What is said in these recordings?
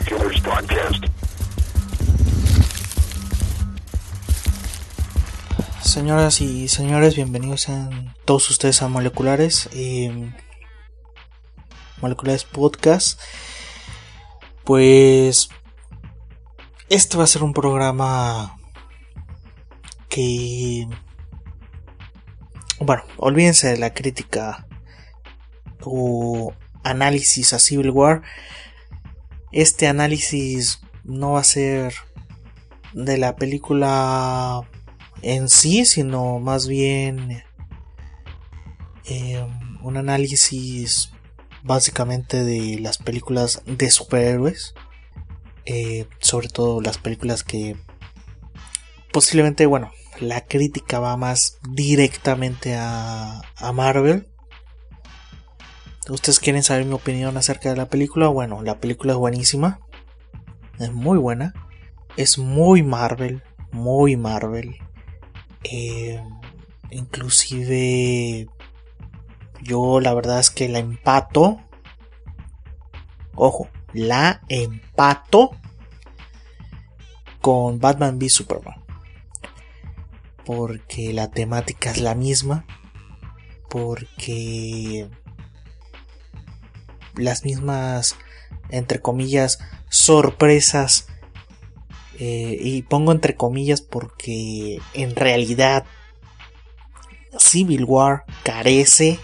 Molecular's podcast. Señoras y señores, bienvenidos a todos ustedes a Moleculares, Moleculares Podcast. Pues este va a ser un programa que, bueno, olvídense de la crítica o análisis a Civil War. Este análisis no va a ser de la película en sí, sino más bien un análisis básicamente de las películas de superhéroes, sobre todo las películas que posiblemente, bueno, la crítica va más directamente a Marvel. ¿Ustedes quieren saber mi opinión acerca de la película? Bueno, la película es buenísima, es muy buena, es muy Marvel, muy Marvel. Inclusive yo la verdad es que la empato con Batman v Superman, porque la temática es la misma, porque las mismas, entre comillas, sorpresas. Y pongo entre comillas porque en realidad Civil War carece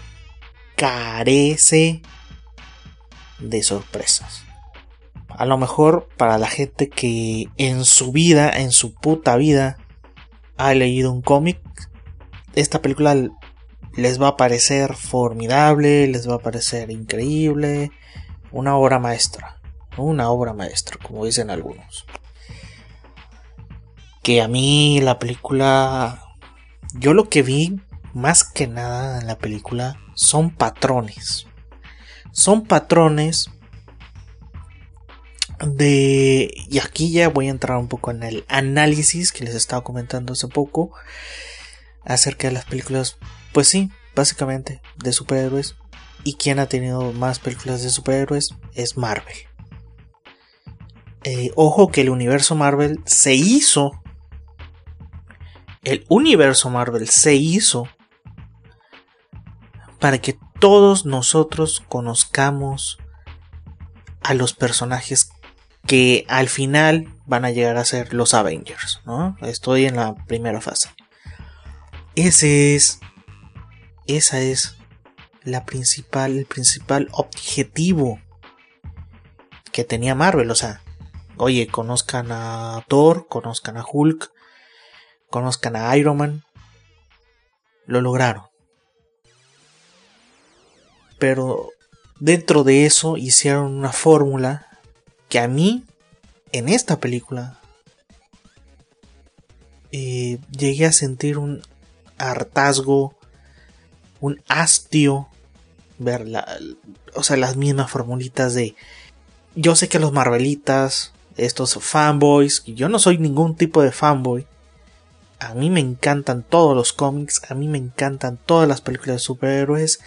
de sorpresas. A lo mejor para la gente que en su vida, en su puta vida, ha leído un cómic, esta película les va a parecer formidable, les va a parecer increíble, una obra maestra, como dicen algunos. Que a mí la película, yo lo que vi más que nada en la película son patrones de, y aquí ya voy a entrar un poco en el análisis que les estaba comentando hace poco acerca de las películas, pues sí, básicamente de superhéroes. Y quien ha tenido más películas de superhéroes es Marvel. Ojo que el universo Marvel se hizo para que todos nosotros conozcamos a los personajes que al final van a llegar a ser los Avengers, ¿no? Estoy en la primera fase. Esa es el principal objetivo que tenía Marvel. O sea, oye, conozcan a Thor, conozcan a Hulk, conozcan a Iron Man. Lo lograron. Pero dentro de eso hicieron una fórmula que a mí, en esta película, llegué a sentir un hartazgo, un hastio, ver las mismas formulitas de... Yo sé que los Marvelitas, estos fanboys, yo no soy ningún tipo de fanboy. A mí me encantan todos los cómics, a mí me encantan todas las películas de superhéroes.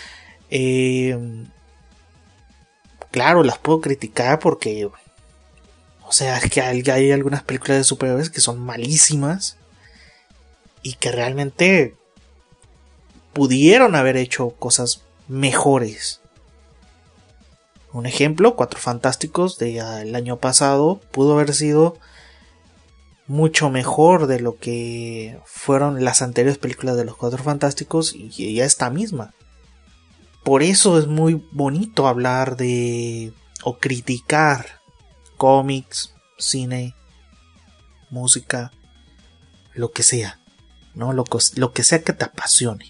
Claro, las puedo criticar porque, o sea, es que hay algunas películas de superhéroes que son malísimas y que realmente pudieron haber hecho cosas mejores. Un ejemplo, Cuatro Fantásticos del año pasado pudo haber sido mucho mejor de lo que fueron las anteriores películas de los Cuatro Fantásticos y esta misma. Por eso es muy bonito hablar de o criticar cómics, cine, música, lo que sea, ¿no? Lo que sea que te apasione.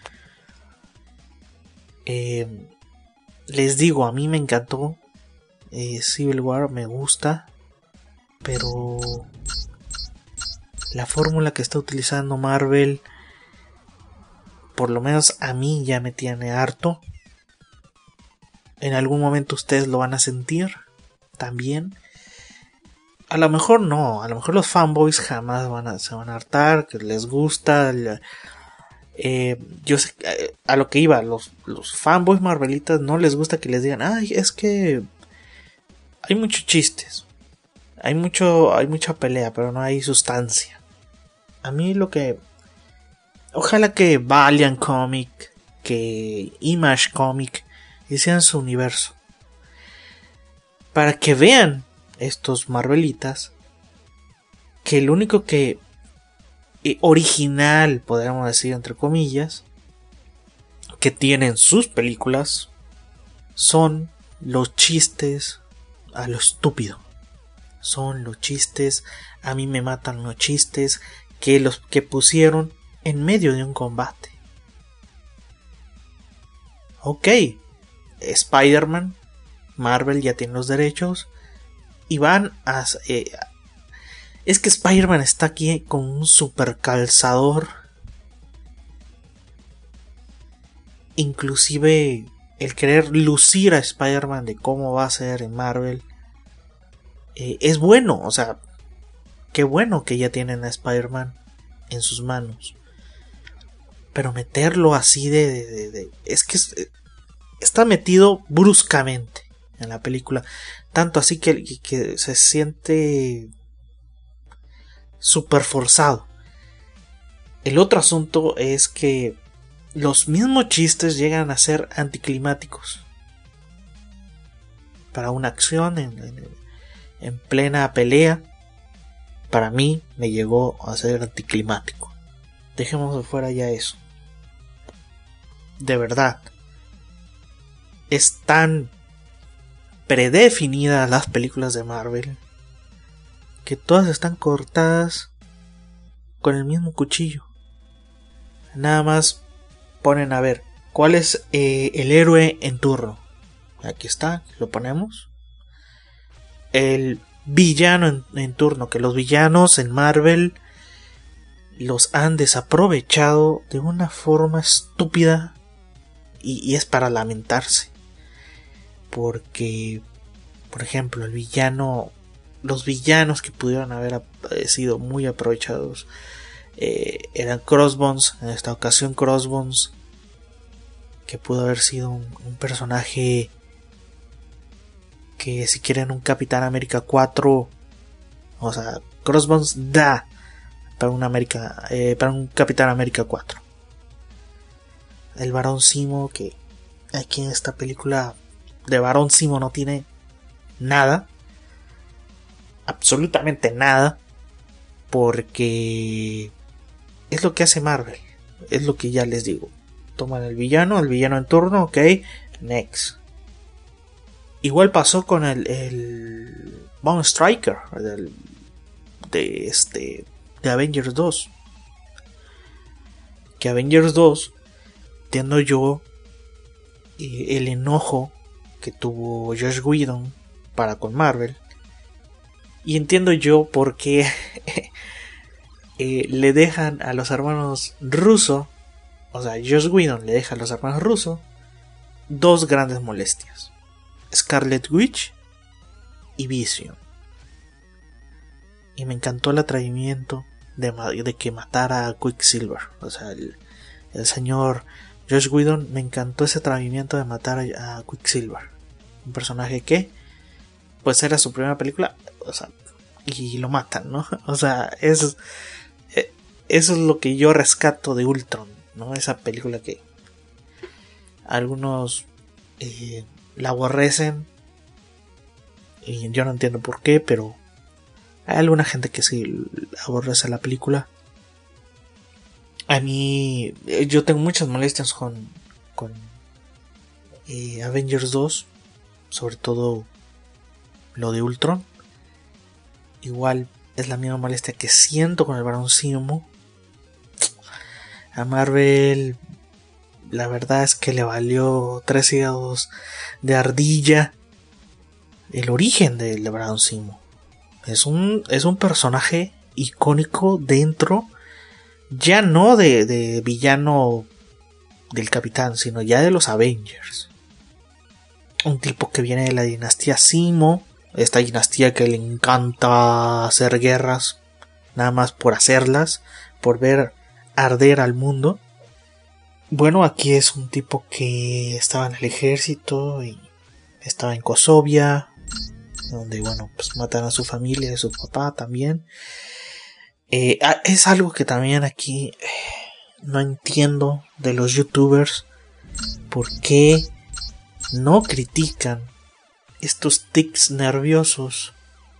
Les digo, a mí me encantó Civil War, me gusta, pero la fórmula que está utilizando Marvel, por lo menos a mí ya me tiene harto. En algún momento ustedes lo van a sentir también. A lo mejor no, a lo mejor los fanboys jamás se van a hartar, que les gusta. Yo sé, a lo que iba, los fanboys marvelitas no les gusta que les digan, ay, es que hay muchos chistes, hay mucha pelea, pero no hay sustancia. A mí ojalá que Valiant Comic, que Image Comic hicieran su universo, para que vean estos Marvelitas que lo único que original, podríamos decir entre comillas, que tienen sus películas son los chistes a lo estúpido. Son los chistes, a mí me matan los chistes que los que pusieron en medio de un combate. Ok, Spider-Man, Marvel ya tiene los derechos y van a... es que Spider-Man está aquí con un super calzador. Inclusive el querer lucir a Spider-Man de cómo va a ser en Marvel es bueno, o sea, qué bueno que ya tienen a Spider-Man en sus manos. Pero meterlo así es que está metido bruscamente en la película. Tanto así que se siente súper forzado. El otro asunto es que los mismos chistes llegan a ser anticlimáticos. Para una acción en plena pelea, para mí me llegó a ser anticlimático. Dejemos de fuera ya eso. De verdad, es tan predefinidas las películas de Marvel que todas están cortadas con el mismo cuchillo. Nada más ponen a ver cuál es el héroe en turno. Aquí está, lo ponemos. El villano en turno, que los villanos en Marvel los han desaprovechado de una forma estúpida y es para lamentarse. Porque, por ejemplo, los villanos que pudieron haber sido muy aprovechados eran Crossbones. En esta ocasión Crossbones, que pudo haber sido un personaje que, si quieren, un Capitán América 4, o sea, Crossbones da para un Capitán América 4. El Barón Zemo, que aquí en esta película de Barón Zemo no tiene nada, absolutamente nada, porque es lo que hace Marvel, es lo que ya les digo. Toman el villano en turno, ok, next. Igual pasó con el Bone Striker de Avengers 2. Que Avengers 2, entiendo yo el enojo que tuvo Joss Whedon para con Marvel, y entiendo yo por qué le dejan a los hermanos Russo, o sea, Joss Whedon le deja a los hermanos Russo dos grandes molestias: Scarlet Witch y Vision. Y me encantó el atrevimiento de que matara a Quicksilver. O sea, el señor Joss Whedon, me encantó ese atrevimiento de matar a Quicksilver, un personaje que pues era su primera película, o sea, y lo matan, ¿no? O sea, eso es lo que yo rescato de Ultron, ¿no? Esa película que algunos la aborrecen y yo no entiendo por qué, pero hay alguna gente que sí aborrece la película. A mí, yo tengo muchas molestias con Avengers 2, sobre todo lo de Ultron. Igual es la misma molestia que siento con el Barón Zemo. A Marvel, la verdad es que le valió 3 hígados de ardilla el origen del Barón Zemo. Es un personaje icónico dentro, ya no de villano del Capitán, sino ya de los Avengers. Un tipo que viene de la dinastía Zemo, esta dinastía que le encanta hacer guerras, nada más por hacerlas, por ver arder al mundo. Bueno, aquí es un tipo que estaba en el ejército y estaba en Kosovia, donde bueno, pues matan a su familia, a su papá también. Es algo que también aquí no entiendo de los youtubers, por qué no critican estos tics nerviosos,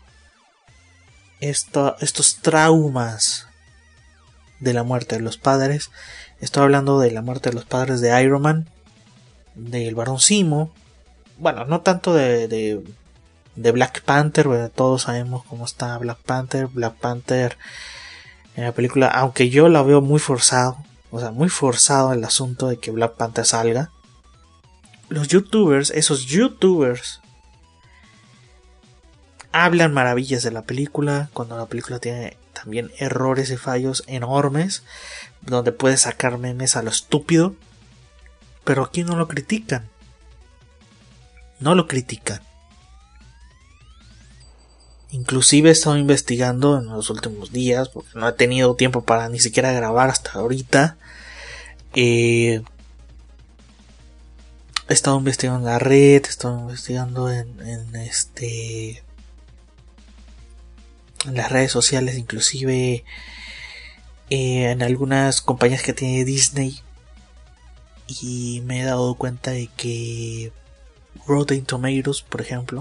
estos traumas de la muerte de los padres. Estoy hablando de la muerte de los padres de Iron Man, del Barón Zemo. Bueno, no tanto de Black Panther, porque todos sabemos cómo está Black Panther. Black Panther en la película, aunque yo la veo muy forzado, o sea, muy forzado el asunto de que Black Panther salga. Los youtubers, esos youtubers, hablan maravillas de la película, cuando la película tiene también errores y fallos enormes, donde puede sacar memes a lo estúpido, pero aquí no lo critican. No lo critican. Inclusive he estado investigando en los últimos días, porque no he tenido tiempo para ni siquiera grabar hasta ahorita. He estado investigando en la red, he estado investigando en las redes sociales, inclusive en algunas compañías que tiene Disney, y me he dado cuenta de que Rotten Tomatoes, por ejemplo,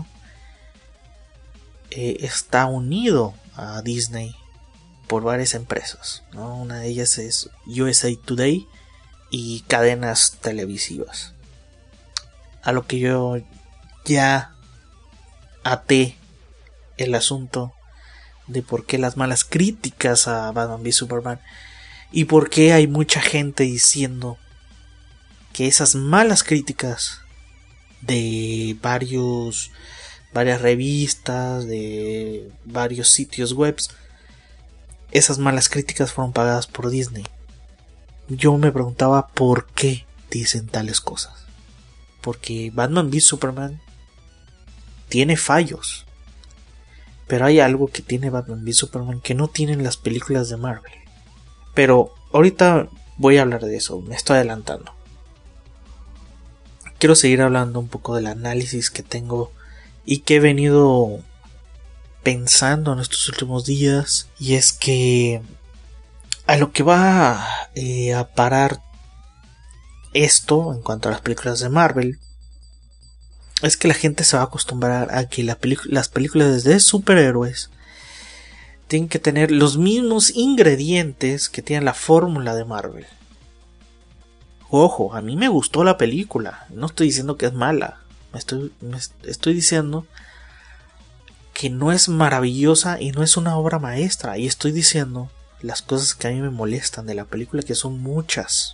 está unido a Disney por varias empresas, ¿no? Una de ellas es USA Today y cadenas televisivas, a lo que yo ya até el asunto de por qué las malas críticas a Batman v Superman y por qué hay mucha gente diciendo que esas malas críticas de varias revistas, de varios sitios web, esas malas críticas fueron pagadas por Disney. Yo me preguntaba por qué dicen tales cosas. Porque Batman v Superman tiene fallos, pero hay algo que tiene Batman v Superman que no tienen las películas de Marvel. Pero ahorita voy a hablar de eso, me estoy adelantando. Quiero seguir hablando un poco del análisis que tengo y que he venido pensando en estos últimos días. Y es que a lo que va a parar esto en cuanto a las películas de Marvel es que la gente se va a acostumbrar a que las películas de superhéroes tienen que tener los mismos ingredientes que tiene la fórmula de Marvel. Ojo, a mí me gustó la película, no estoy diciendo que es mala, estoy diciendo que no es maravillosa y no es una obra maestra, y estoy diciendo las cosas que a mí me molestan de la película, que son muchas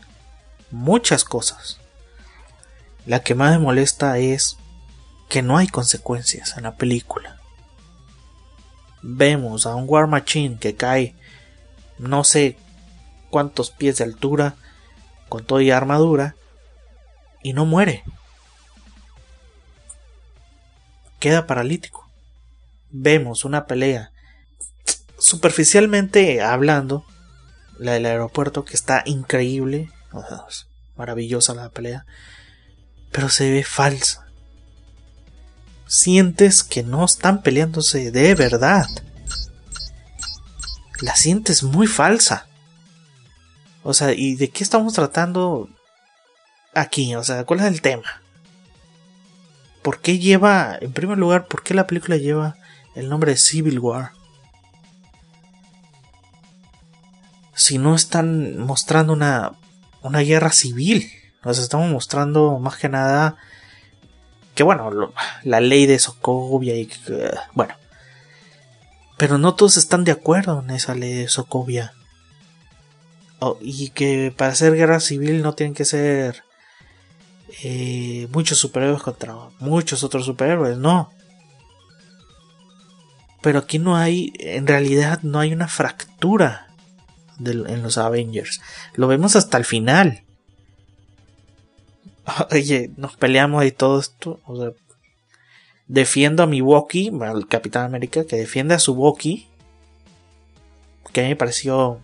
cosas. La que más me molesta es que no hay consecuencias en la película. Vemos a un War Machine que cae no sé cuántos pies de altura con todo y armadura y no muere. Queda paralítico. Vemos una pelea, superficialmente hablando, la del aeropuerto, que está increíble, o sea, es maravillosa la pelea, pero se ve falsa. Sientes que no están peleándose de verdad. La sientes muy falsa. O sea, ¿y de qué estamos tratando aquí? O sea, ¿cuál es el tema? ¿Por qué lleva, en primer lugar, por qué la película lleva el nombre de Civil War? Si no están mostrando una guerra civil. O sea, estamos mostrando más que nada que bueno, la ley de Sokovia y bueno, pero no todos están de acuerdo en esa ley de Sokovia. Y que para hacer guerra civil no tienen que ser muchos superhéroes contra muchos otros superhéroes, no. Pero aquí no hay, en realidad no hay una fractura en los Avengers. Lo vemos hasta el final. Oye, nos peleamos y todo esto. O sea, defiendo a mi Bucky, al Capitán América, que defiende a su Bucky, que a mí me pareció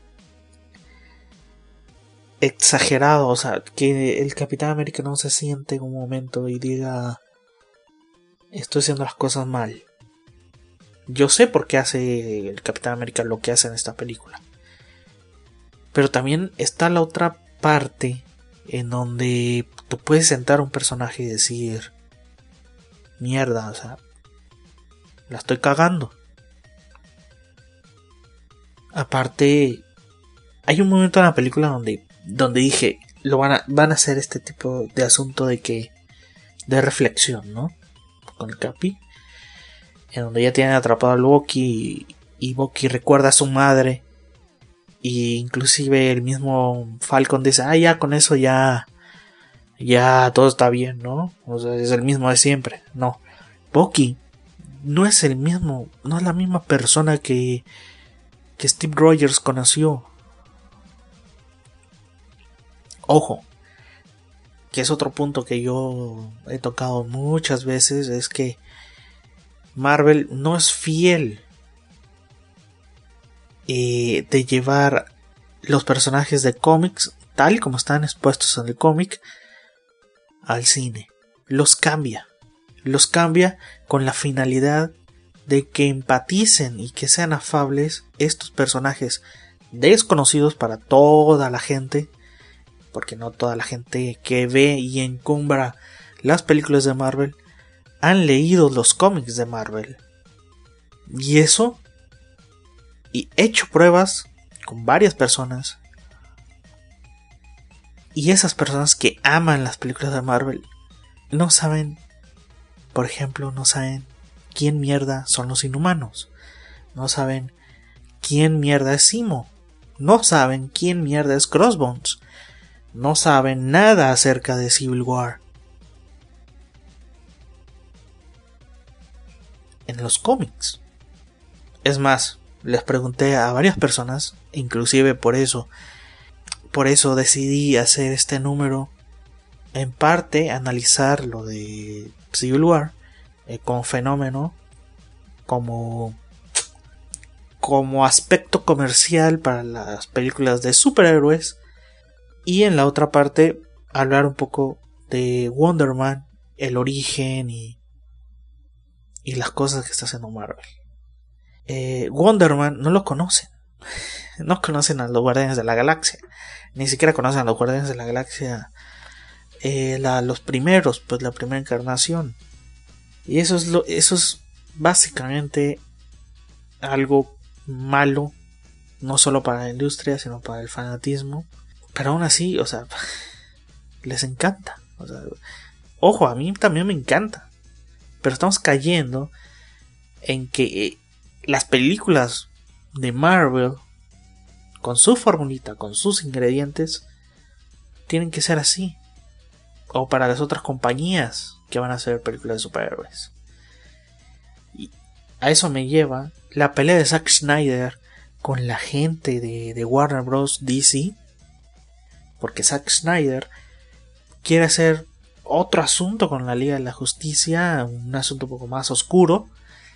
exagerado. O sea, que el Capitán América no se siente en un momento y diga: estoy haciendo las cosas mal. Yo sé por qué hace el Capitán América lo que hace en esta película. Pero también está la otra parte en donde tú puedes sentar a un personaje y decir: mierda, o sea, la estoy cagando. Aparte, hay un momento en la película donde dije, van a hacer este tipo de asunto de reflexión, ¿no? Con el Capi, en donde ya tienen atrapado al Bucky y Bucky recuerda a su madre, y inclusive el mismo Falcon dice: ya con eso ya todo está bien, ¿no? O sea, es el mismo de siempre. No, Bucky no es el mismo, no es la misma persona que Steve Rogers conoció. Ojo, que es otro punto que yo he tocado muchas veces, es que Marvel no es fiel de llevar los personajes de cómics tal como están expuestos en el cómic al cine. Los cambia con la finalidad de que empaticen y que sean afables estos personajes desconocidos para toda la gente, porque no toda la gente que ve y encumbra las películas de Marvel han leído los cómics de Marvel. Y eso, y he hecho pruebas con varias personas, y esas personas que aman las películas de Marvel no saben, por ejemplo, no saben quién mierda son los Inhumanos, no saben quién mierda es Zemo, no saben quién mierda es Crossbones, no saben nada acerca de Civil War. En los cómics. Es más, les pregunté a varias personas, inclusive por eso decidí hacer este número, en parte analizar lo de Civil War como fenómeno, como aspecto comercial para las películas de superhéroes, y en la otra parte hablar un poco de Wonder Man, el origen y las cosas que está haciendo Marvel. Wonder Man no lo conocen. No conocen a los Guardianes de la Galaxia. Ni siquiera conocen a los Guardianes de la Galaxia. Los primeros, pues la primera encarnación. Y eso es básicamente algo malo. No solo para la industria, sino para el fanatismo. Pero aún así, o sea, les encanta. O sea, ojo, a mí también me encanta. Pero estamos cayendo en que las películas de Marvel, con su formulita, con sus ingredientes, tienen que ser así. O para las otras compañías que van a hacer películas de superhéroes. Y a eso me lleva la pelea de Zack Snyder con la gente de Warner Bros. DC. Porque Zack Snyder quiere hacer otro asunto con la Liga de la Justicia, un asunto un poco más oscuro.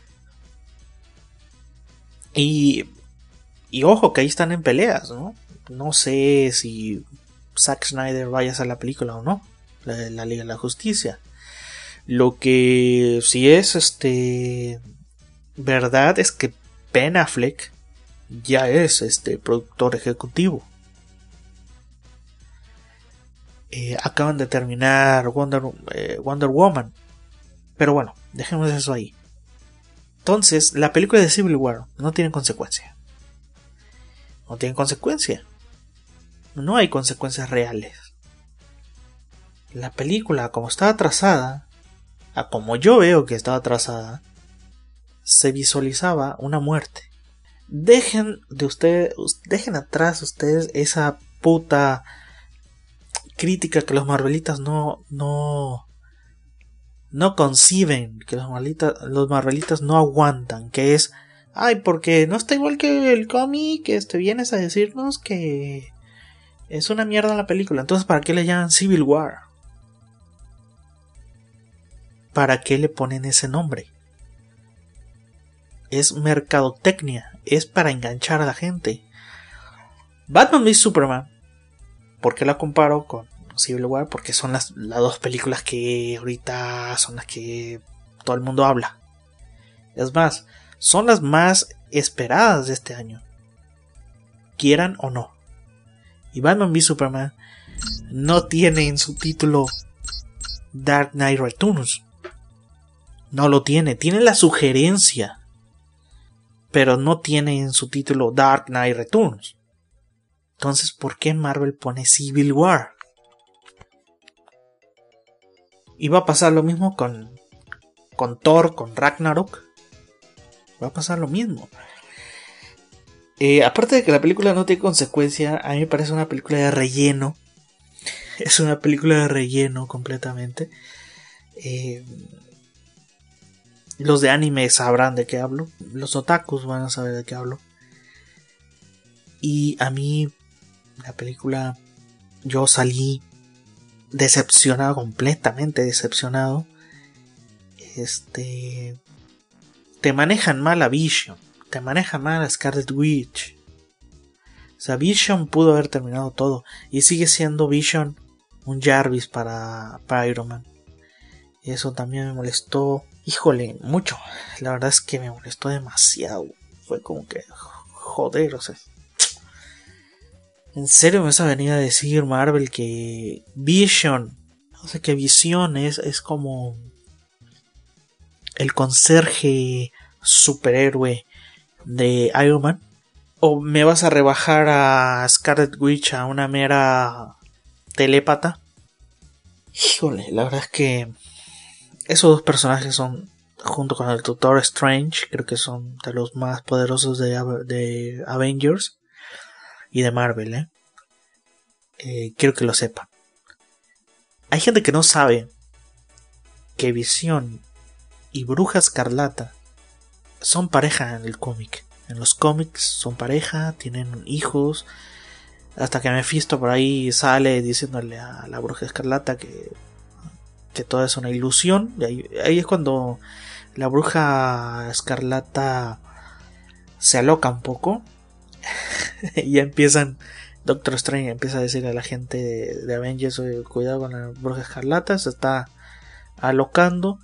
Y ojo que ahí están en peleas, ¿no? No sé si Zack Snyder vaya a hacer la película o no, la Liga de la Justicia. Lo que sí es verdad es que Ben Affleck ya es productor ejecutivo. Acaban de terminar Wonder Woman. Pero bueno, dejemos eso ahí. Entonces, la película de Civil War no tiene consecuencia. No tiene consecuencia. No hay consecuencias reales. La película, como estaba trazada, a como yo veo que estaba trazada, se visualizaba una muerte. Dejen atrás ustedes esa puta crítica que los Marvelitas no conciben, que los Marvelitas no aguantan, que es: ay, porque no está igual que el cómic, vienes a decirnos que es una mierda la película. Entonces, ¿para qué le llaman Civil War? ¿Para qué le ponen ese nombre? Es mercadotecnia, es para enganchar a la gente. Batman v Superman, ¿por qué la comparo con Civil War? Porque son las dos películas que ahorita son las que todo el mundo habla. Es más, son las más esperadas de este año, quieran o no. Y Batman v Superman no tiene en su título Dark Knight Returns. No lo tiene. Tiene la sugerencia, pero no tiene en su título Dark Knight Returns. Entonces, ¿por qué Marvel pone Civil War? Y va a pasar lo mismo con Thor, con Ragnarok. Va a pasar lo mismo. Aparte de que la película no tiene consecuencia, a mí me parece una película de relleno. Es una película de relleno completamente. Los de anime sabrán de qué hablo. Los otakus van a saber de qué hablo. Y a mí, la película, yo salí decepcionado, completamente decepcionado. Te manejan mal a Vision. Te manejan mal a Scarlet Witch. O sea, Vision pudo haber terminado todo. Y sigue siendo Vision un Jarvis para Iron Man. Y eso también me molestó. Híjole, mucho. La verdad es que me molestó demasiado. Fue como que, joder, o sea. ¿En serio me vas a venir a decir, Marvel, que Vision, o sea, que Vision es como el conserje superhéroe de Iron Man? ¿O me vas a rebajar a Scarlet Witch a una mera telépata? Híjole, la verdad es que esos dos personajes son, junto con el Doctor Strange, creo que son de los más poderosos de Avengers y de Marvel, quiero que lo sepan. Hay gente que no sabe que Visión y Bruja Escarlata son pareja en el cómic. En los cómics son pareja, tienen hijos. Hasta que Mephisto por ahí sale diciéndole a la Bruja Escarlata que todo es una ilusión. Y ahí es cuando la Bruja Escarlata se aloca un poco. Y ya Doctor Strange empieza a decirle a la gente de Avengers: cuidado con la Bruja Escarlata, se está alocando.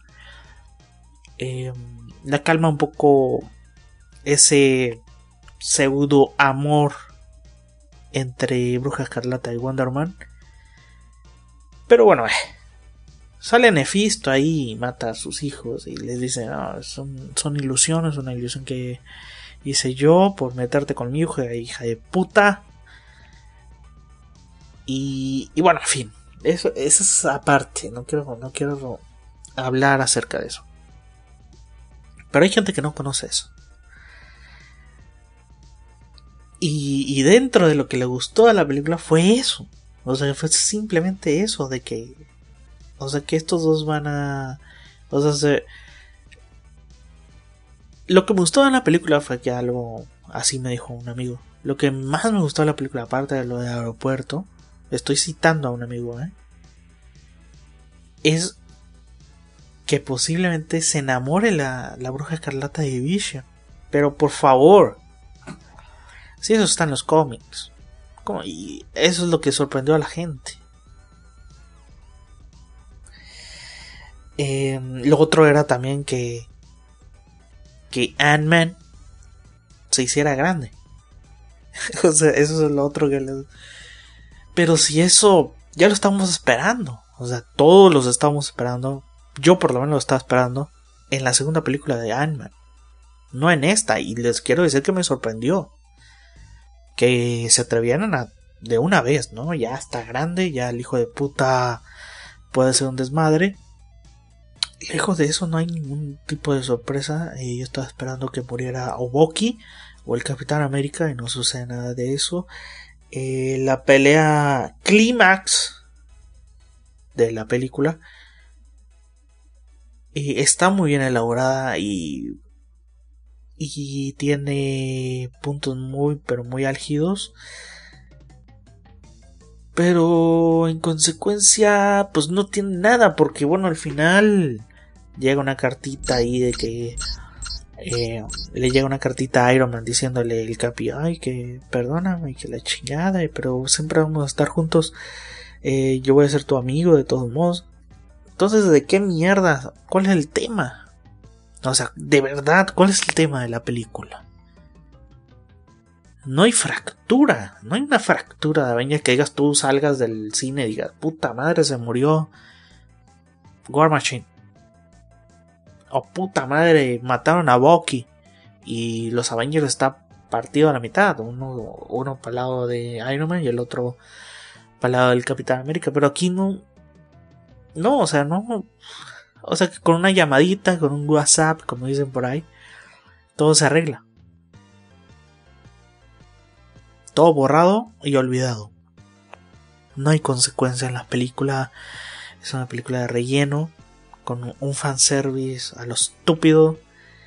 La calma un poco ese pseudo amor entre Bruja Escarlata y Wonder Man. Pero bueno, sale Mephisto ahí y mata a sus hijos y les dice: no, son ilusiones, una ilusión que hice yo por meterte conmigo, hija de puta. Y bueno, en fin, eso es aparte, no quiero hablar acerca de eso. Pero hay gente que no conoce eso. Y dentro de lo que le gustó a la película fue eso. O sea, fue simplemente eso de que, o sea, que estos dos van a, o sea, lo que me gustó de la película fue que algo así me dijo un amigo. Lo que más me gustó de la película, aparte de lo del aeropuerto, estoy citando a un amigo, es que posiblemente se enamore la Bruja Escarlata de Vision. Pero por favor, si eso está en los cómics, y eso es lo que sorprendió a la gente. Lo otro era también que Ant-Man se hiciera grande. O sea, eso es lo otro que pero si eso ya lo estamos esperando, o sea, todos los estamos esperando. Yo por lo menos lo estaba esperando en la segunda película de Ant-Man, no en esta. Y les quiero decir que me sorprendió que se atrevieran a de una vez, ¿no? Ya está grande, ya el hijo de puta puede ser un desmadre. Lejos de eso no hay ningún tipo de sorpresa. Yo estaba esperando que muriera o Bucky o el Capitán América y no sucede nada de eso. La pelea clímax de la película está muy bien elaborada y tiene puntos muy pero muy álgidos, pero en consecuencia pues no tiene nada, porque bueno, al final llega una cartita ahí de que le llega una cartita a Iron Man diciéndole el Capi: ay, que perdóname, que la chingada, pero siempre vamos a estar juntos, yo voy a ser tu amigo de todos modos. Entonces, ¿de qué mierda? ¿Cuál es el tema? O sea, de verdad, ¿cuál es el tema de la película? No hay fractura, no hay una fractura de Avengers que digas tú salgas del cine y digas, puta madre, se murió War Machine. O puta madre, mataron a Bucky y los Avengers están partidos a la mitad. Uno para el lado de Iron Man y el otro para el lado del Capitán América. Pero aquí no. No, o sea, no. O sea, que con una llamadita, con un WhatsApp, como dicen por ahí, todo se arregla. Todo borrado y olvidado. No hay consecuencias en las películas. Es una película de relleno, con un fanservice a lo estúpido.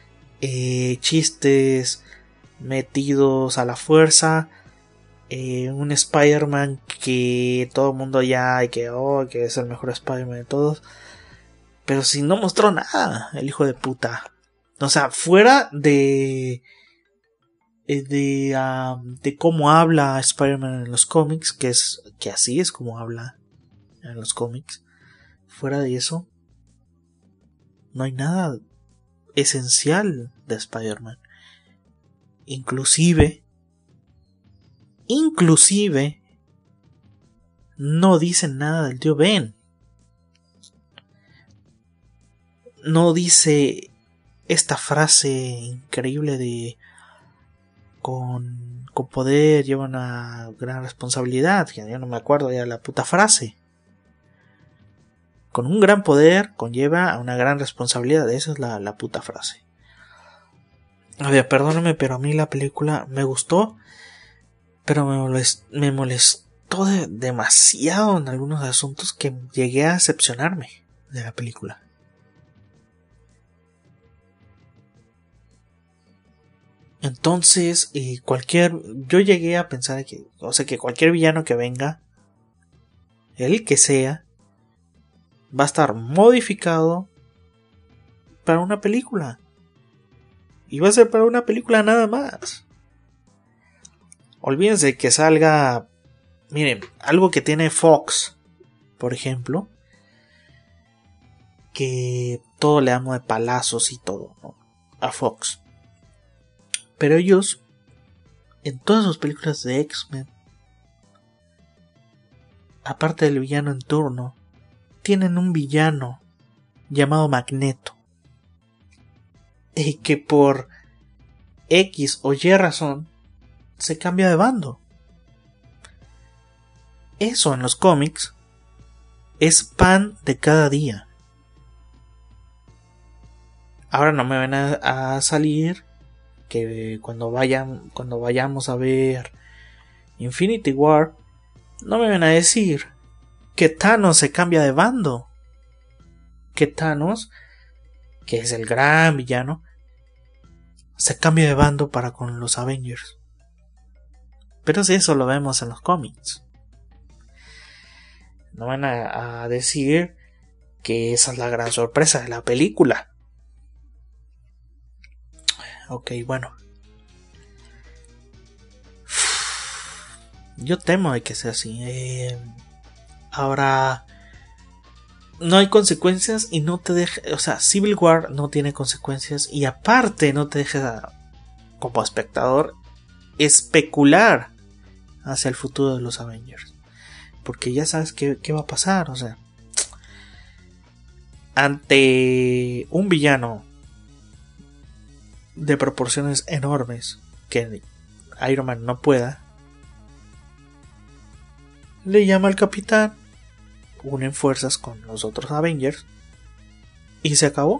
Chistes metidos a la fuerza. Un Spider-Man que todo el mundo ya que es el mejor Spider-Man de todos. Pero si no mostró nada, el hijo de puta. O sea, fuera de cómo habla Spider-Man en los cómics, que así es como habla en los cómics. Fuera de eso, no hay nada esencial de Spider-Man. Inclusive no dicen nada del tío Ben. No dice esta frase increíble de con poder lleva una gran responsabilidad, que ya no me acuerdo ya la puta frase. Con un gran poder conlleva a una gran responsabilidad, esa es la puta frase. A ver, perdóname, pero a mí la película me gustó, pero me molestó demasiado en algunos asuntos que llegué a decepcionarme de la película. Entonces, yo llegué a pensar que cualquier villano que venga, el que sea, va a estar modificado para una película. Y va a ser para una película nada más. Olvídense que salga... Miren, algo que tiene Fox, por ejemplo, que todo le damos de palazos y todo, ¿no? A Fox. Pero ellos, en todas sus películas de X-Men, aparte del villano en turno, tienen un villano llamado Magneto. Y que por X o Y razón se cambia de bando. Eso en los cómics es pan de cada día. Ahora no me van a salir que cuando vayamos a ver Infinity War, no me van a decir que Thanos se cambia de bando. Que Thanos, que es el gran villano, se cambia de bando para con los Avengers. Pero si eso lo vemos en los cómics. No van a decir que esa es la gran sorpresa de la película. Ok, bueno. Yo temo de que sea así. Ahora, no hay consecuencias y no te deja... O sea, Civil War no tiene consecuencias y aparte no te deja, como espectador, especular hacia el futuro de los Avengers. Porque ya sabes qué va a pasar, o sea. Ante un villano de proporciones enormes que Iron Man no pueda, le llama al capitán, unen fuerzas con los otros Avengers y se acabó.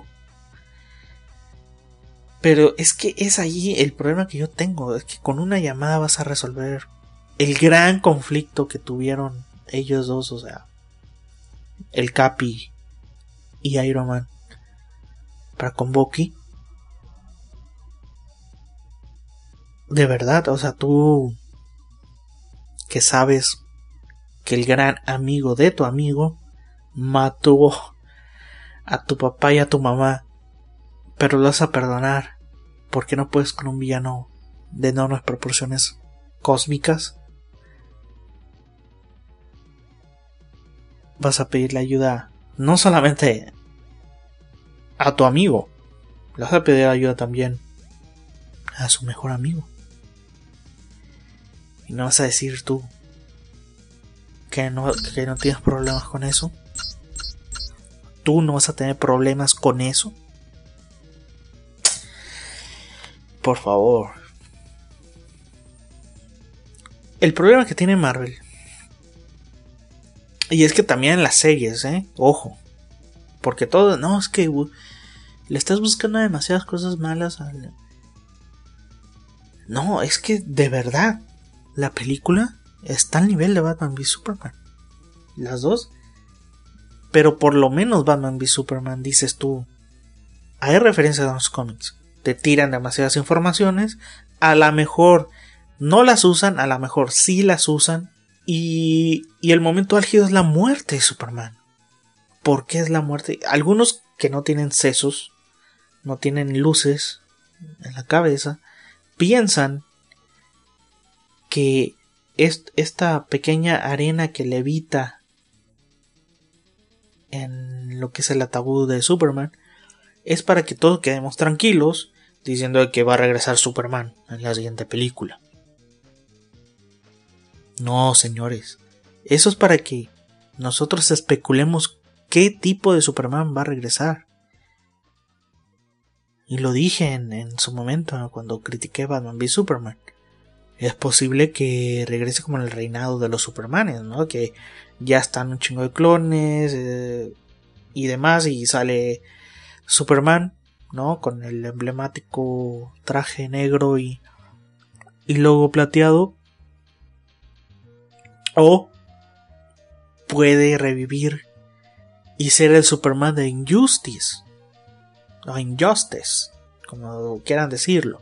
Pero es que es ahí el problema que yo tengo, es que con una llamada vas a resolver el gran conflicto que tuvieron ellos dos, o sea, el Capi y Iron Man para con Bucky. De verdad, o sea, tú que sabes que el gran amigo de tu amigo mató a tu papá y a tu mamá, pero lo vas a perdonar porque no puedes con un villano de enormes proporciones cósmicas. Vas a pedirle ayuda no solamente a tu amigo, Le vas a pedir ayuda también a su mejor amigo. Y no vas a decir tú que no tienes problemas con eso. Tú no vas a tener problemas con eso. Por favor. El problema que tiene Marvel, y es que también en las series, ojo, porque todo, no, es que le estás buscando demasiadas cosas malas al... No, es que de verdad la película está al nivel de Batman v Superman, las dos. Pero por lo menos Batman v Superman, dices tú, hay referencias a los cómics, te tiran demasiadas informaciones, a lo mejor no las usan, a lo mejor sí las usan, y el momento álgido es la muerte de Superman. ¿Por qué es la muerte? Algunos que no tienen sesos, no tienen luces en la cabeza, piensan que esta pequeña arena que levita en lo que es el ataúd de Superman es para que todos quedemos tranquilos, diciendo que va a regresar Superman en la siguiente película. No, señores, eso es para que nosotros especulemos qué tipo de Superman va a regresar. Y lo dije en su momento, ¿no?, cuando critiqué Batman v Superman. Es posible que regrese como en el reinado de los Supermanes, ¿no? Que ya están un chingo de clones y demás, y sale Superman, ¿no? Con el emblemático traje negro y logo plateado. O puede revivir y ser el Superman de Injustice, o Injustice, como quieran decirlo.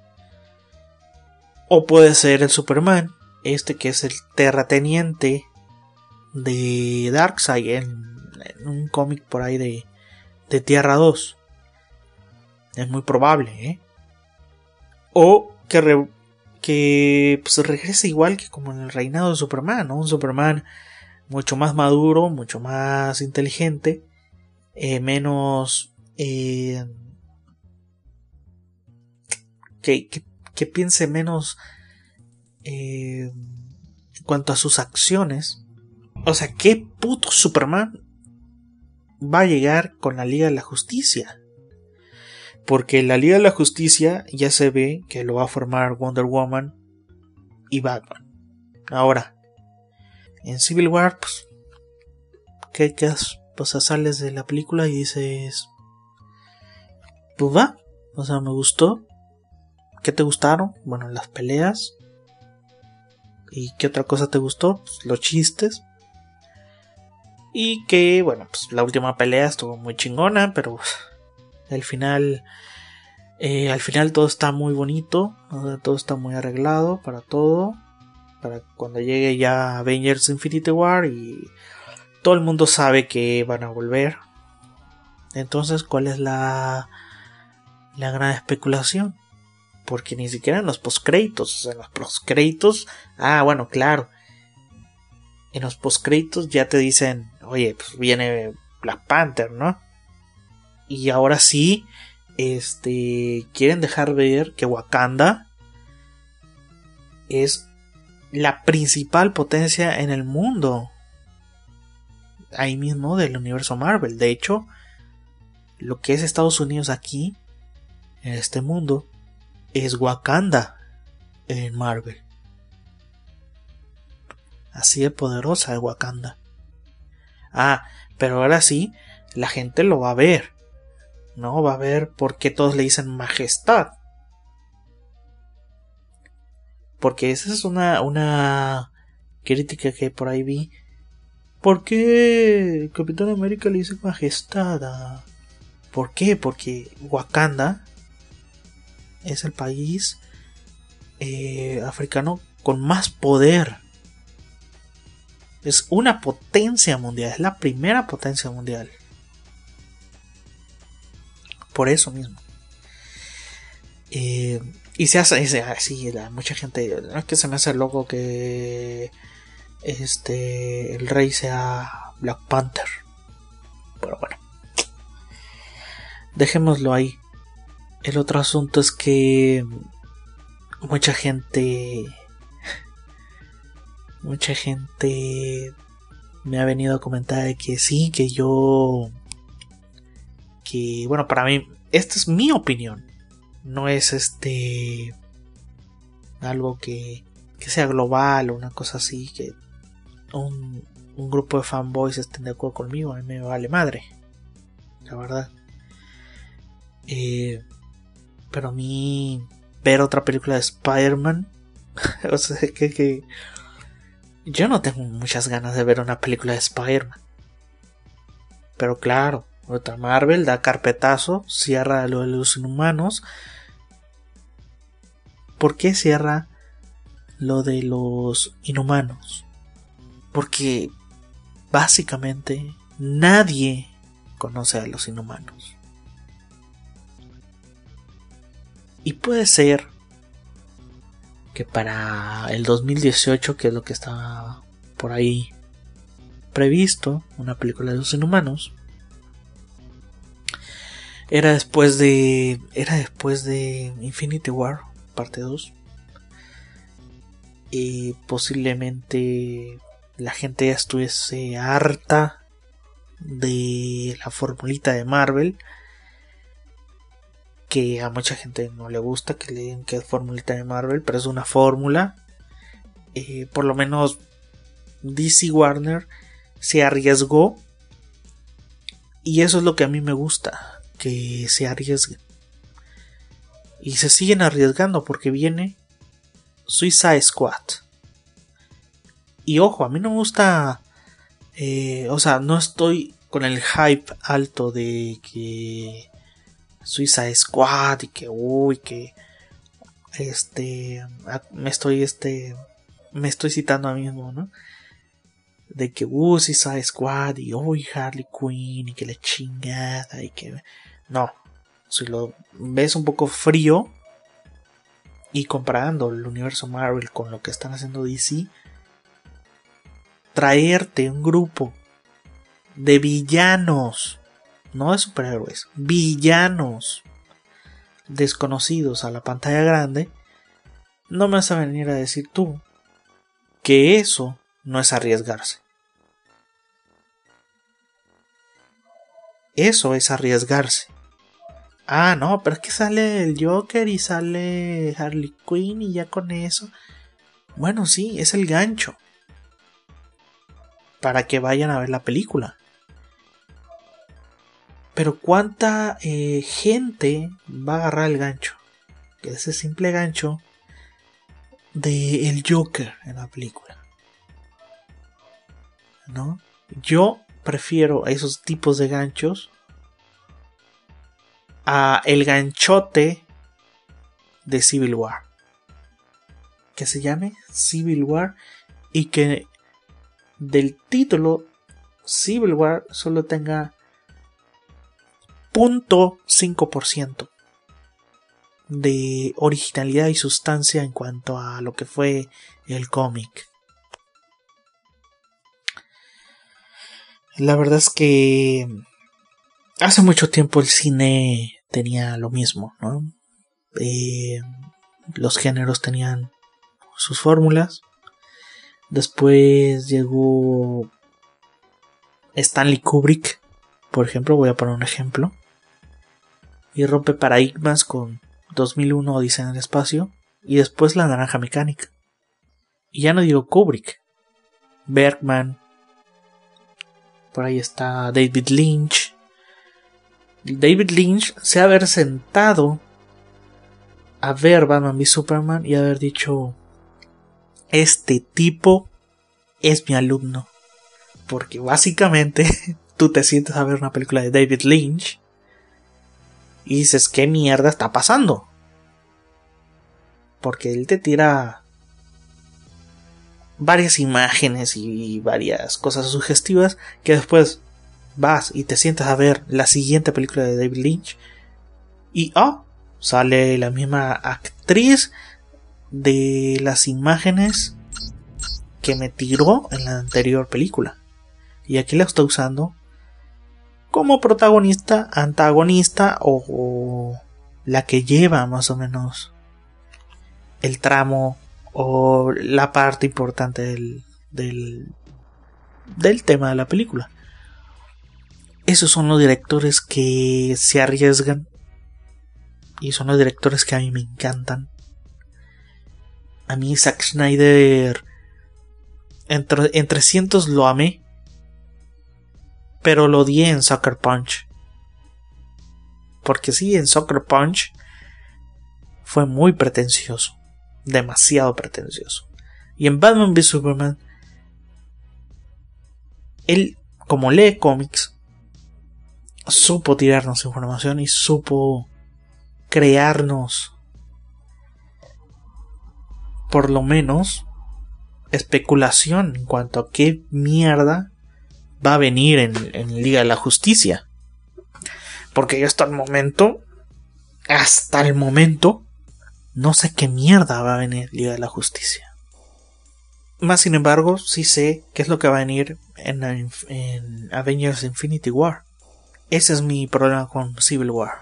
O puede ser el Superman, que es el terrateniente de Darkseid en un cómic por ahí de Tierra 2. Es muy probable, O que pues regrese igual que como en el reinado de Superman, ¿no? Un Superman mucho más maduro, mucho más inteligente, menos que piense menos en cuanto a sus acciones. O sea, ¿qué puto Superman va a llegar con la Liga de la Justicia? Porque la Liga de la Justicia ya se ve que lo va a formar Wonder Woman y Batman. Ahora, en Civil War, pues, ¿qué haces? O sea, sales de la película y dices, pues va, o sea, me gustó. ¿Qué te gustaron? Bueno, las peleas. ¿Y qué otra cosa te gustó? Pues los chistes. Y que, bueno, pues la última pelea estuvo muy chingona, pero al final todo está muy bonito, todo está muy arreglado para todo, para cuando llegue ya Avengers Infinity War y todo el mundo sabe que van a volver. Entonces, ¿cuál es la gran especulación? Porque ni siquiera en los postcréditos, o sea, en los postcréditos, bueno, claro, en los postcréditos ya te dicen, oye, pues viene Black Panther, ¿no? Y ahora sí, quieren dejar ver que Wakanda es la principal potencia en el mundo, ahí mismo del universo Marvel. De hecho, lo que es Estados Unidos aquí, en este mundo, es Wakanda en Marvel. Así de poderosa es Wakanda. Pero ahora sí, la gente lo va a ver, ¿no? Va a ver por qué todos le dicen majestad. Porque esa es una crítica que por ahí vi. ¿Por qué Capitán América le dice majestad? ¿Por qué? Porque Wakanda es el país africano con más poder. Es una potencia mundial, es la primera potencia mundial. Por eso mismo. Y se hace así, mucha gente, no es que se me hace loco que el rey sea Black Panther. Pero bueno, dejémoslo ahí. El otro asunto es que mucha gente me ha venido a comentar de que sí, que bueno, para mí esta es mi opinión, no es algo que sea global o una cosa así, que un grupo de fanboys estén de acuerdo conmigo. A mí me vale madre, la verdad. Pero a mí ver otra película de Spider-Man o sea, que yo no tengo muchas ganas de ver una película de Spider-Man. Pero claro, otra Marvel da carpetazo, cierra lo de los Inhumanos. ¿Por qué cierra lo de los Inhumanos? Porque básicamente nadie conoce a los Inhumanos. Y puede ser que para el 2018, que es lo que estaba por ahí previsto, una película de los Inhumanos, era después de Infinity War parte 2, y posiblemente la gente ya estuviese harta de la formulita de Marvel, que a mucha gente no le gusta que le digan que es formulita de Marvel, pero es una fórmula. Por lo menos DC Warner se arriesgó, y eso es lo que a mí me gusta, que se arriesguen. Y se siguen arriesgando porque viene Suicide Squad. Y ojo, a mí no me gusta, o sea, no estoy con el hype alto de que Suicide Squad y que que me estoy citando a mí mismo, ¿no? De que Suicide Squad y Harley Quinn y que la chingada y que no, si lo ves un poco frío y comparando el universo Marvel con lo que están haciendo DC, traerte un grupo de villanos, no de superhéroes, villanos desconocidos a la pantalla grande, no me vas a venir a decir tú que eso no es arriesgarse. Eso es arriesgarse. Ah, no, pero es que sale el Joker y sale Harley Quinn y ya con eso. Bueno, sí, es el gancho para que vayan a ver la película. Pero ¿cuánta gente va a agarrar el gancho? Ese simple gancho de el Joker en la película, ¿no? Yo prefiero a esos tipos de ganchos a el ganchote de Civil War, que se llame Civil War y que del título Civil War solo tenga 0.5% de originalidad y sustancia en cuanto a lo que fue el cómic. La verdad es que hace mucho tiempo el cine tenía lo mismo, ¿no? Los géneros tenían sus fórmulas. Después llegó Stanley Kubrick, por ejemplo, voy a poner un ejemplo, y rompe paradigmas con 2001 Odisea en el espacio, y después La Naranja Mecánica. Y ya no digo Kubrick, Bergman, por ahí está David Lynch. David Lynch se ha haber sentado a ver Batman v Superman y haber dicho: este tipo es mi alumno. Porque básicamente tú te sientes a ver una película de David Lynch y dices: ¿qué mierda está pasando? Porque él te tira varias imágenes y varias cosas sugestivas que después vas y te sientas a ver la siguiente película de David Lynch y sale la misma actriz de las imágenes que me tiró en la anterior película, y aquí la está usando como protagonista, antagonista o la que lleva más o menos el tramo o la parte importante del tema de la película. Esos son los directores que se arriesgan y son los directores que a mí me encantan. A mí Zack Snyder en 300 lo amé, pero lo odié en Sucker Punch. Porque sí, en Sucker Punch fue muy pretencioso, demasiado pretencioso. Y en Batman v Superman, él, como lee cómics, supo tirarnos información y supo crearnos, por lo menos, especulación en cuanto a qué mierda va a venir en Liga de la Justicia. Porque yo hasta el momento, no sé qué mierda va a venir Liga de la Justicia. Más sin embargo, sí sé qué es lo que va a venir en Avengers Infinity War. Ese es mi problema con Civil War.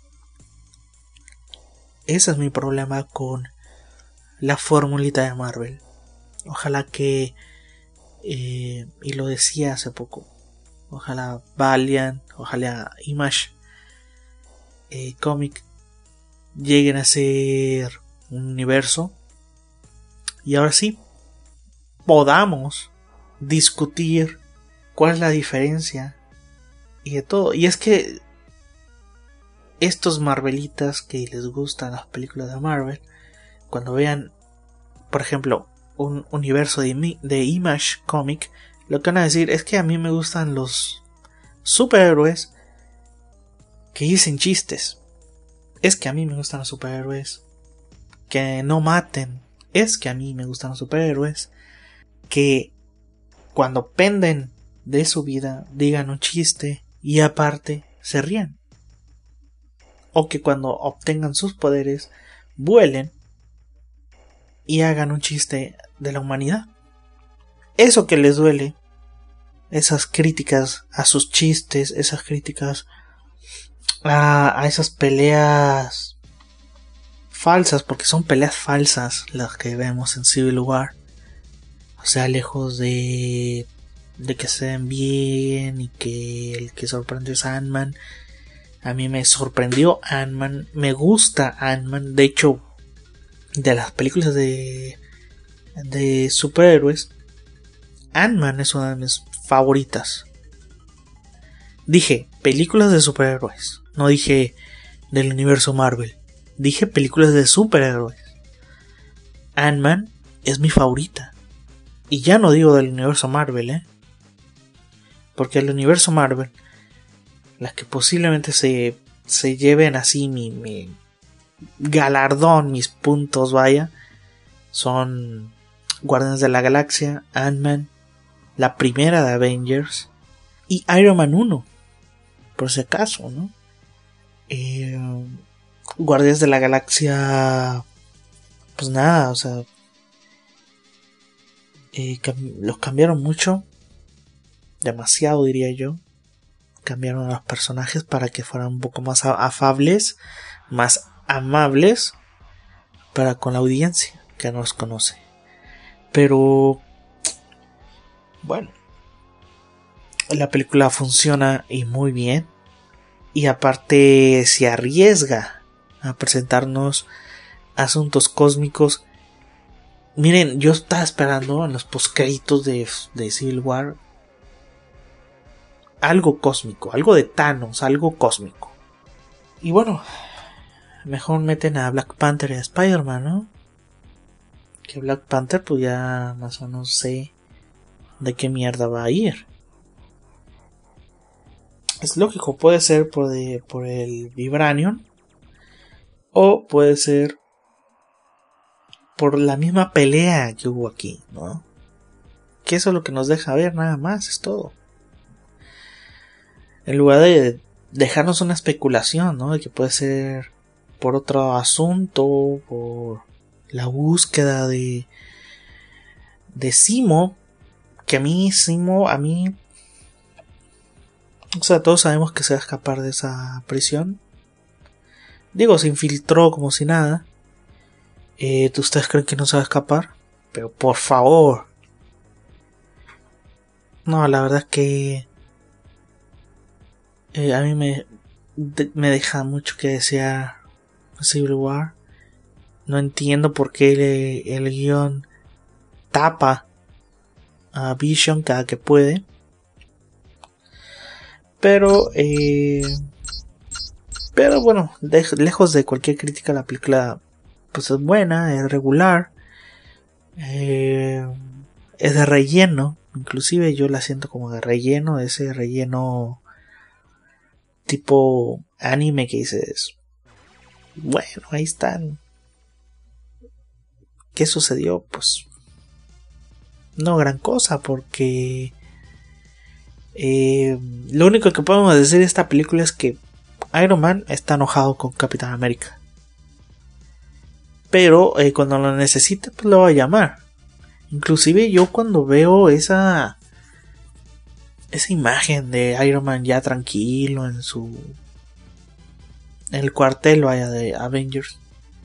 Ese es mi problema con la formulita de Marvel. Ojalá que, y lo decía hace poco, ojalá Valiant, ojalá Image Comic lleguen a ser un universo y ahora sí podamos discutir cuál es la diferencia y de todo. Y es que estos Marvelitas que les gustan las películas de Marvel, cuando vean, por ejemplo, un universo de Image Comic, lo que van a decir es que a mí me gustan los superhéroes que dicen chistes. Es que a mí me gustan los superhéroes que no maten. Es que a mí me gustan los superhéroes que cuando penden de su vida digan un chiste y aparte se rían. O que cuando obtengan sus poderes vuelen y hagan un chiste de la humanidad. Eso que les duele, esas críticas a sus chistes, esas críticas a esas peleas falsas, porque son peleas falsas las que vemos en Civil War. O sea, lejos de que se den bien y que el que sorprendió es Ant-Man. A mí me sorprendió Ant-Man, me gusta Ant-Man. De hecho, de las películas de superhéroes, Ant-Man es una de mis favoritas. Dije películas de superhéroes, no dije del universo Marvel. Dije películas de superhéroes. Ant-Man es mi favorita. Y ya no digo del universo Marvel, porque el universo Marvel, las que posiblemente se lleven así mi galardón, mis puntos, vaya, son Guardianes de la Galaxia, Ant-Man, la primera de Avengers y Iron Man 1, por si acaso, ¿no? Guardianes de la Galaxia, pues nada, o sea, los cambiaron mucho, demasiado diría yo. Cambiaron a los personajes para que fueran un poco más afables, más amables para con la audiencia que no los conoce. Pero bueno, la película funciona y muy bien, y aparte se arriesga a presentarnos asuntos cósmicos. Miren, yo estaba esperando en los postcréditos de Civil War algo cósmico, algo de Thanos, algo cósmico. Y bueno, mejor meten a Black Panther y a Spider-Man, ¿no? Que Black Panther pues ya más o menos sé de qué mierda va a ir. Es lógico, puede ser por el Vibranium, o puede ser por la misma pelea que hubo aquí, ¿no? Que eso es lo que nos deja ver, nada más, es todo. En lugar de dejarnos una especulación, ¿no? De que puede ser por otro asunto, por la búsqueda de Zemo, que a mí, o sea, todos sabemos que se va a escapar de esa prisión, Digo, se infiltró como si nada. ¿Ustedes creen que no se va a escapar? Pero por favor. No, la verdad es que a mí me deja mucho que desear Civil War. No entiendo por qué el guión tapa a Vision cada que puede. Pero bueno, lejos de cualquier crítica, la película pues es buena, es regular, es de relleno. Inclusive yo la siento como de relleno, ese relleno tipo anime que dices, bueno, ahí están. ¿Qué sucedió? Pues no gran cosa, porque lo único que podemos decir de esta película es que Iron Man está enojado con Capitán América, pero cuando lo necesite pues lo va a llamar. Inclusive yo cuando veo esa imagen de Iron Man ya tranquilo en el cuartel, vaya, de Avengers,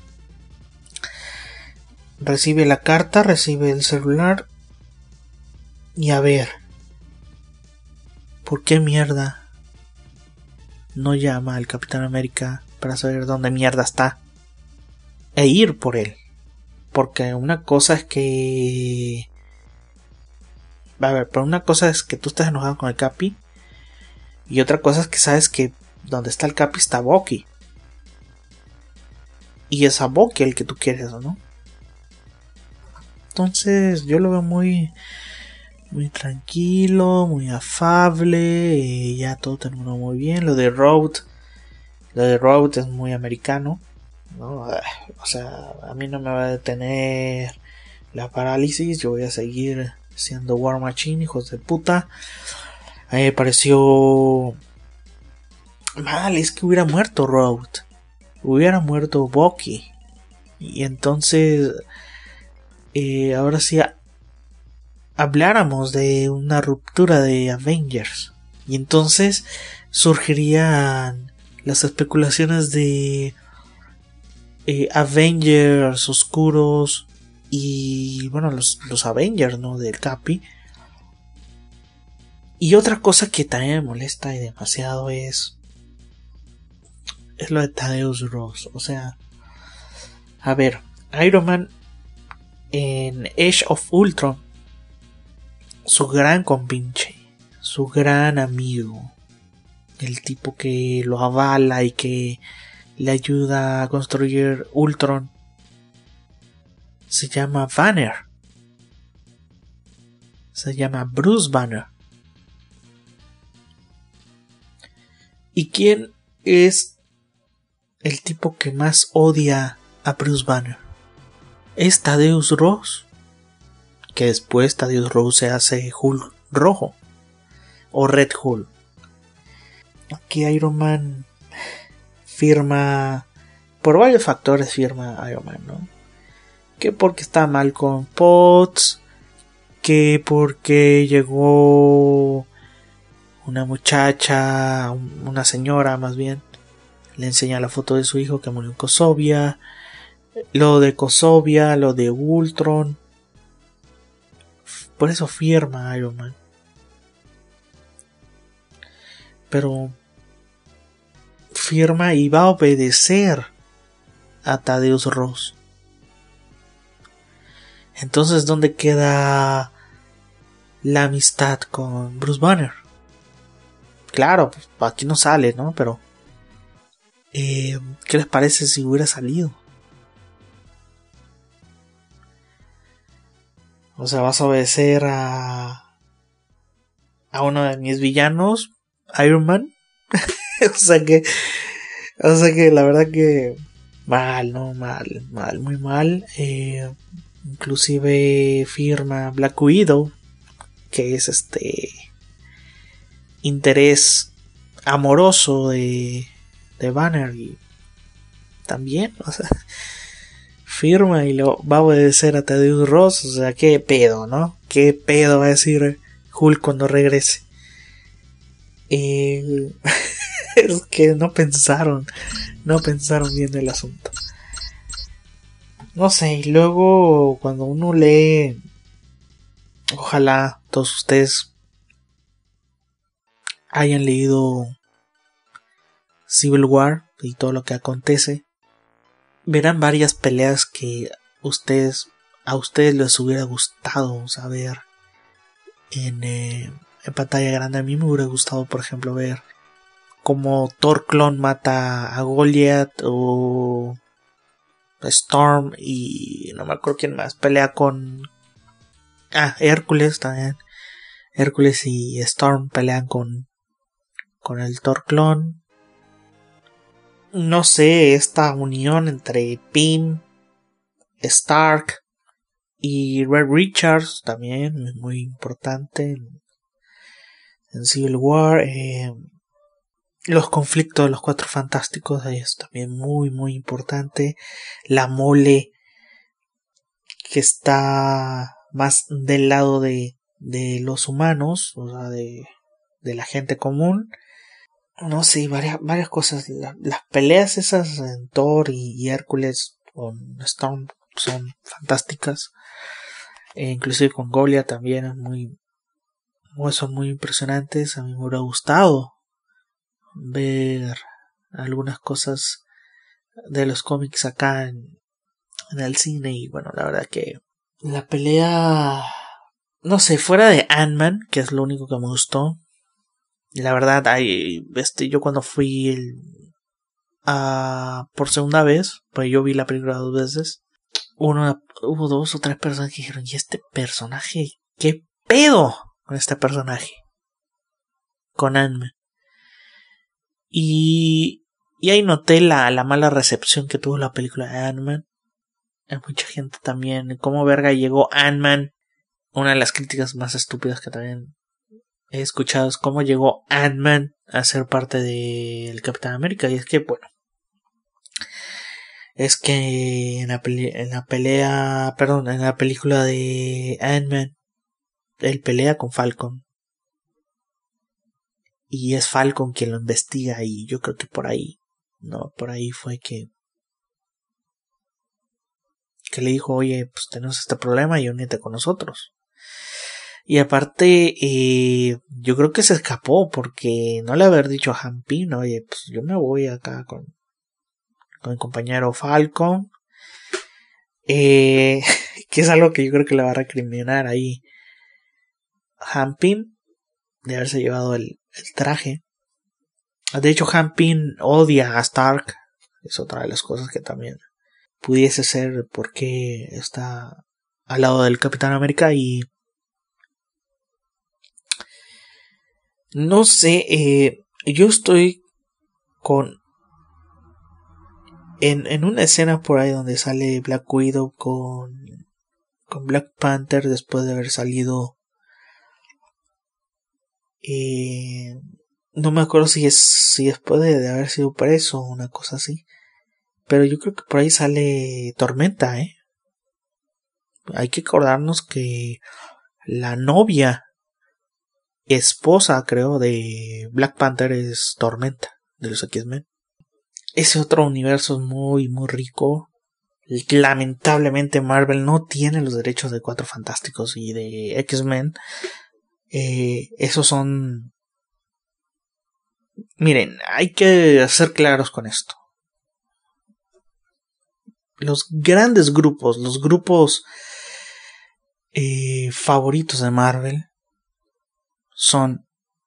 recibe la carta, recibe el celular y a ver, ¿por qué mierda no llama al Capitán América para saber dónde mierda está e ir por él? Porque una cosa es que... A ver, pero una cosa es que tú estás enojado con el Capi, y otra cosa es que sabes que donde está el Capi está Bucky, y es a Bucky el que tú quieres, ¿no? Entonces yo lo veo muy tranquilo, muy afable, ya todo terminó muy bien. Lo de Road es muy americano, ¿no? O sea, a mí no me va a detener la parálisis, yo voy a seguir siendo War Machine, hijos de puta. A mí me pareció mal, es que hubiera muerto Road, hubiera muerto Bucky, y entonces ahora sí habláramos de una ruptura de Avengers, y entonces surgirían las especulaciones de Avengers oscuros y bueno, los Avengers, ¿no? Del Capi. Y otra cosa que también me molesta y demasiado es lo de Thaddeus Ross. O sea, a ver, Iron Man en Age of Ultron, su gran compinche, su gran amigo, el tipo que lo avala y que le ayuda a construir Ultron, se llama Banner, se llama Bruce Banner. ¿Y quién es el tipo que más odia a Bruce Banner? Es Thaddeus Ross, que después Thaddeus Ross se hace Hulk rojo o Red Hulk. Aquí Iron Man firma, por varios factores firma Iron Man, ¿no? Que porque está mal con Potts, que porque llegó una muchacha, una señora más bien, le enseña la foto de su hijo que murió en Kosovia, lo de Kosovia, lo de Ultron. Por eso firma Iron Man. Pero firma y va a obedecer a Thaddeus Ross. Entonces, ¿dónde queda la amistad con Bruce Banner? Claro, pues aquí no sale, ¿no? Pero ¿qué les parece si hubiera salido? O sea, vas a obedecer a uno de mis villanos, Iron Man. o sea que la verdad que mal, ¿no? Mal, muy mal. Inclusive firma Black Widow, que es interés amoroso de Banner, y también, o sea, firma y lo va a obedecer a Thaddeus Ross. O sea, qué pedo, ¿no? Qué pedo va a decir Hulk cuando regrese. Es que no pensaron No pensaron bien el asunto. No sé, y luego cuando uno lee, ojalá todos ustedes hayan leído Civil War y todo lo que acontece, verán varias peleas que a ustedes les hubiera gustado saber en pantalla grande. A mí me hubiera gustado, por ejemplo, ver cómo Thor Clon mata a Goliath, o Storm y no me acuerdo quién más pelea con Hércules también. Hércules y Storm pelean con el Thor Clon. No sé, esta unión entre Pym, Stark y Red Richards también es muy importante en Civil War. Los conflictos de los Cuatro Fantásticos es también muy muy importante. La mole que está más del lado de los humanos, o sea, de la gente común. No sé, varias cosas. Las peleas esas en Thor y Hércules con Storm son fantásticas. Inclusive con Goliath también son muy impresionantes. A mí me hubiera gustado ver algunas cosas de los cómics acá en el cine. Y bueno, la verdad que la pelea, no sé, fuera de Ant-Man, que es lo único que me gustó, la verdad, yo cuando fui por segunda vez, pues yo vi la película 2 veces, hubo 2 o 3 personas que dijeron, ¿y este personaje? ¿Qué pedo con este personaje? Con Ant-Man. Y ahí noté la mala recepción que tuvo la película de Ant-Man. Hay mucha gente también, ¿cómo verga llegó Ant-Man? Una de las críticas más estúpidas que también he escuchado es cómo llegó Ant-Man a ser parte del Capitán América. Y es que, bueno, es que en la película de Ant-Man, él pelea con Falcon. Y es Falcon quien lo investiga, y yo creo que por ahí fue que le dijo, oye, pues tenemos este problema y únete con nosotros. Y aparte, yo creo que se escapó porque no le haber dicho a Han Pym, oye, pues yo me voy acá con mi compañero Falcon. Que es algo que yo creo que le va a recriminar ahí Han Pym de haberse llevado el traje. De hecho, Han Pym odia a Stark. Es otra de las cosas que también pudiese ser porque está al lado del Capitán América. Y no sé, yo estoy en una escena por ahí donde sale Black Widow con Black Panther después de haber salido, no me acuerdo si después de haber sido preso o una cosa así, pero yo creo que por ahí sale Tormenta. Hay que acordarnos que la novia, esposa creo, de Black Panther es Tormenta de los X-Men. Ese otro universo es muy muy rico. Lamentablemente Marvel no tiene los derechos de Cuatro Fantásticos y de X-Men. Esos son... Miren, hay que ser claros con esto. Los grandes grupos, los grupos favoritos de Marvel son,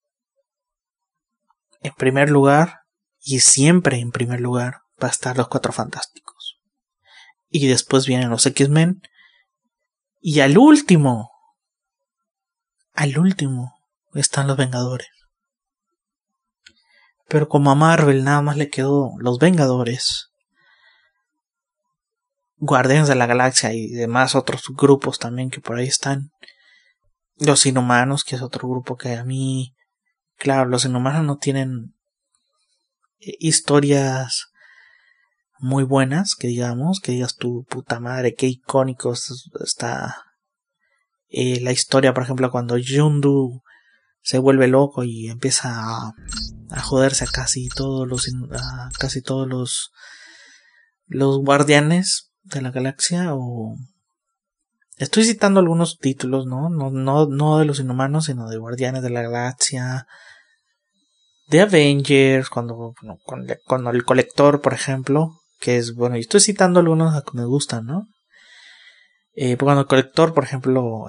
en primer lugar, y siempre en primer lugar, va a estar los Cuatro Fantásticos. Y después vienen los X-Men. Y al último están los Vengadores. Pero como a Marvel nada más le quedó los Vengadores, Guardianes de la Galaxia y demás otros grupos también que por ahí están. Los Inhumanos, que es otro grupo que a mí... Claro, los Inhumanos no tienen historias muy buenas, que digas tu puta madre, qué icónicos está la historia, por ejemplo, cuando Yondu se vuelve loco y empieza a joderse a casi todos los guardianes de la galaxia. O estoy citando algunos títulos, no de los Inhumanos, sino de Guardianes de la Galaxia, de Avengers, cuando el Colector, por ejemplo, que es bueno, y estoy citando algunos que me gustan, ¿no? Cuando el Colector, por ejemplo,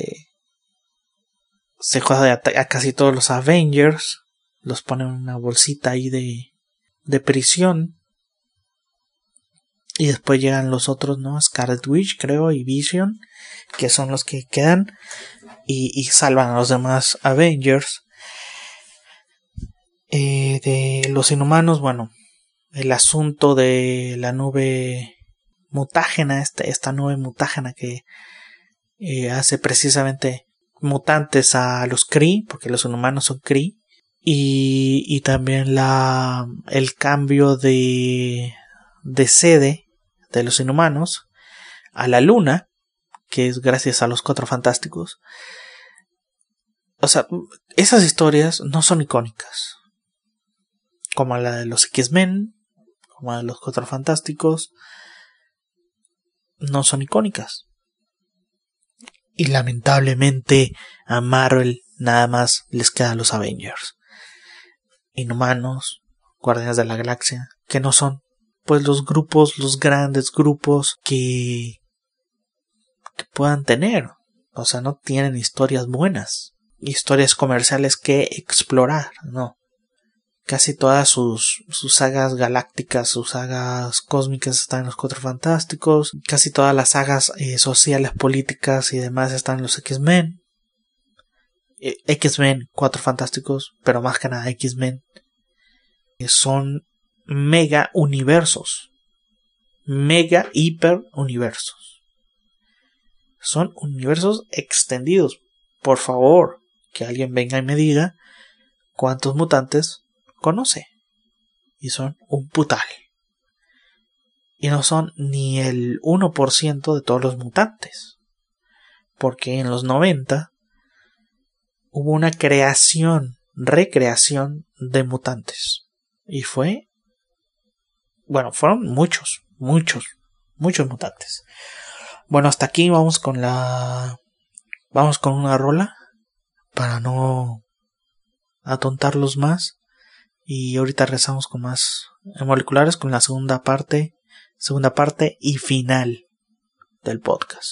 se juega a casi todos los Avengers, los pone en una bolsita ahí de prisión, y después llegan los otros, ¿no? Scarlet Witch, creo, y Vision, que son los que quedan y salvan a los demás Avengers. De los Inhumanos, bueno, el asunto de la nube mutágena, esta nube mutágena que hace precisamente mutantes a los Kree, porque los Inhumanos son Kree, y también el cambio de sede de los Inhumanos a la Luna, que es gracias a los Cuatro Fantásticos. O sea, esas historias no son icónicas, como la de los X-Men, como la de los Cuatro Fantásticos, no son icónicas. Y lamentablemente a Marvel nada más les quedan los Avengers, Inhumanos, Guardianes de la Galaxia, que no son pues los grandes grupos que puedan tener. O sea, no tienen historias buenas, historias comerciales que explorar, no. Casi todas sus sagas galácticas, sus sagas cósmicas están en los Cuatro Fantásticos. Casi todas las sagas sociales, políticas y demás están en los X-Men. X-Men, Cuatro Fantásticos, pero más que nada X-Men. Son mega universos. Mega hiper universos. Son universos extendidos. Por favor, que alguien venga y me diga cuántos mutantes conoce. Y son un putal. Y no son ni el 1% de todos los mutantes. Porque en los 90 hubo una recreación de mutantes. Y fueron muchos mutantes. Bueno, hasta aquí vamos con una rola para no atontarlos más. Y ahorita regresamos con más moleculares, con la segunda parte y final del podcast.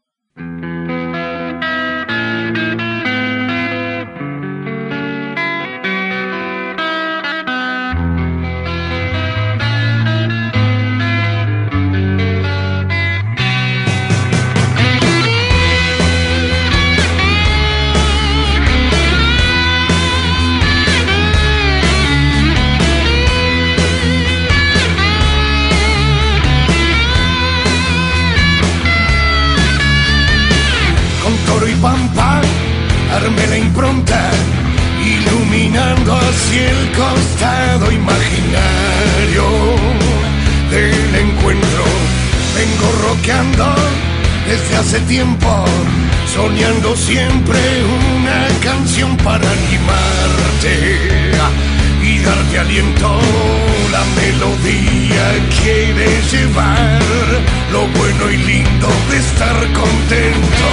Armé la impronta, iluminando hacia el costado imaginario del encuentro. Vengo rockeando desde hace tiempo, soñando siempre una canción para animarte y darte aliento. La melodía quiere llevar lo bueno y lindo de estar contento.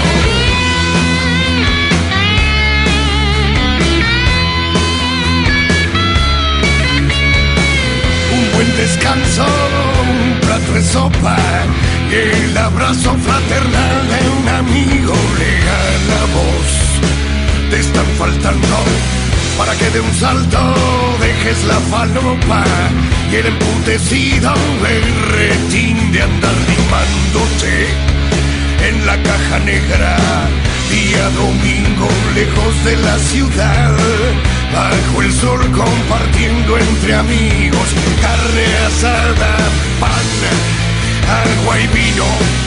Buen descanso, un plato de sopa y el abrazo fraternal de un amigo regala voz. Te están faltando para que de un salto dejes la falopa y el emputecido berretín de andar limándote en la caja negra. Día domingo lejos de la ciudad, bajo el sol compartiendo entre amigos, carne asada, pan, agua y vino,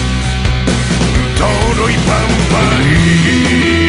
toro y pampa.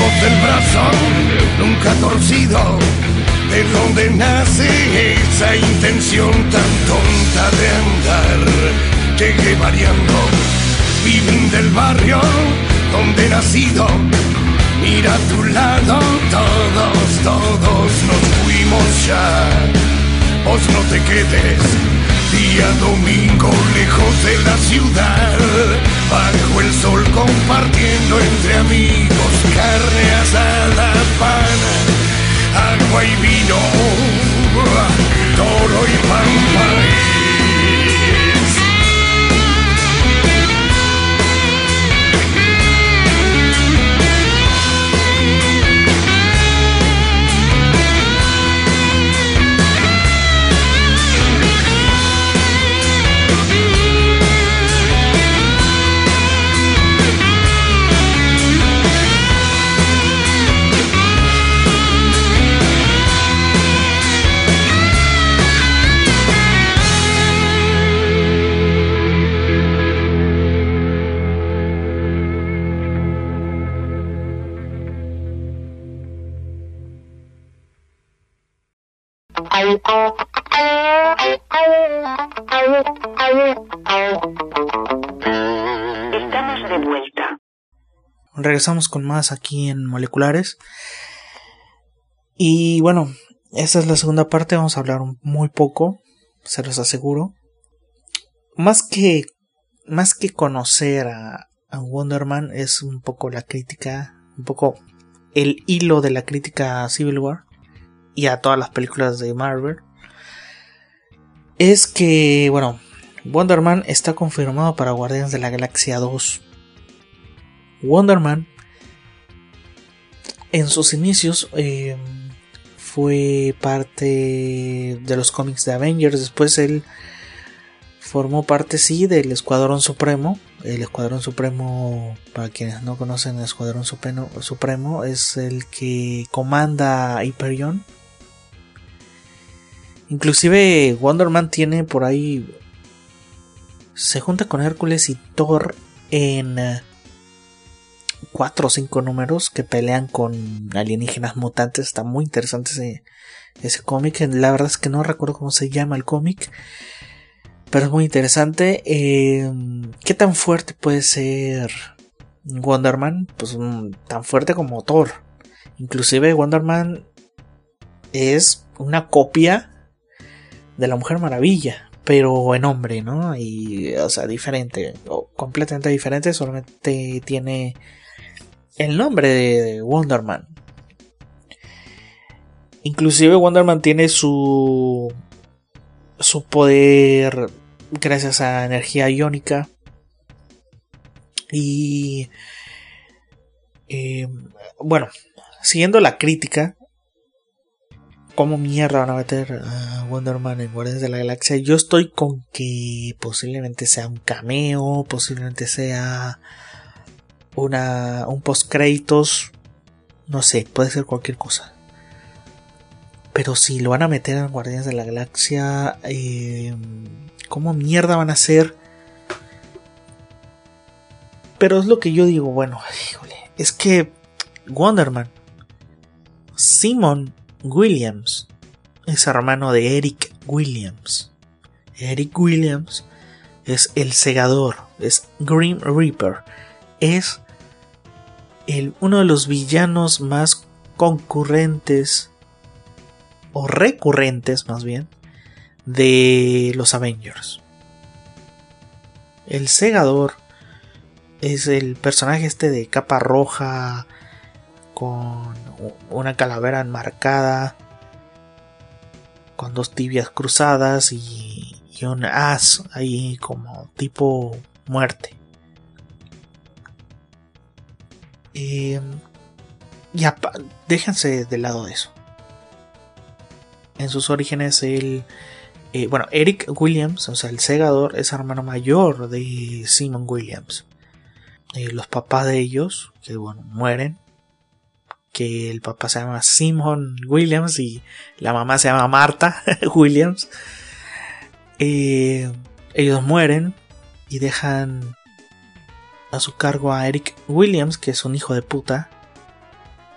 Hablemos del brazo nunca torcido, de donde nace esa intención tan tonta de andar, llegué variando, vivín del barrio donde he nacido, mira a tu lado, todos nos fuimos ya, vos no te quedes, día domingo lejos de la ciudad, bajo el sol compartiendo entre amigos, carne asada, pan, agua y vino, toro y pampa. Estamos de vuelta. Regresamos con más aquí en Moleculares. Y bueno, esta es la segunda parte. Vamos a hablar muy poco, se los aseguro. Más que conocer a Wonder Man, es un poco la crítica, un poco el hilo de la crítica a Civil War y a todas las películas de Marvel. Es que, bueno, Wonder Man está confirmado para Guardianes de la Galaxia 2. Wonder Man, en sus inicios, fue parte de los cómics de Avengers. Después él formó parte, sí, del Escuadrón Supremo. El Escuadrón Supremo, para quienes no conocen, el Escuadrón Supremo es el que comanda a Hyperion. Inclusive Wonder Man tiene por ahí, se junta con Hércules y Thor en 4 o 5 números que pelean con alienígenas mutantes. Está muy interesante ese cómic. La verdad es que no recuerdo cómo se llama el cómic, pero es muy interesante. ¿Qué tan fuerte puede ser Wonder Man? Pues tan fuerte como Thor. Inclusive Wonder Man es una copia de la Mujer Maravilla, pero en hombre, ¿no? Y, o sea, diferente, o completamente diferente, solamente tiene el nombre de Wonder Man. Inclusive Wonder Man tiene su poder gracias a energía iónica. Y bueno, siguiendo la crítica, ¿cómo mierda van a meter a Wonder Man en Guardianes de la Galaxia? Yo estoy con que posiblemente sea un cameo, posiblemente sea un post créditos, no sé, puede ser cualquier cosa. Pero si lo van a meter en Guardianes de la Galaxia, ¿cómo mierda van a hacer? Pero es lo que yo digo, bueno, híjole, es que Wonder Man, Simon Williams, es hermano de Eric Williams. Eric Williams es el Segador, es Grim Reaper, es uno de los villanos más concurrentes o recurrentes más bien de los Avengers. El Segador es el personaje este de capa roja con una calavera enmarcada, con 2 tibias cruzadas y un as ahí como tipo muerte. Ya, déjense de lado de eso. En sus orígenes Eric Williams, o sea, el Segador, es hermano mayor de Simon Williams. Los papás de ellos, que bueno, mueren. Que el papá se llama Simon Williams y la mamá se llama Martha Williams. Ellos mueren y dejan a su cargo a Eric Williams, que es un hijo de puta,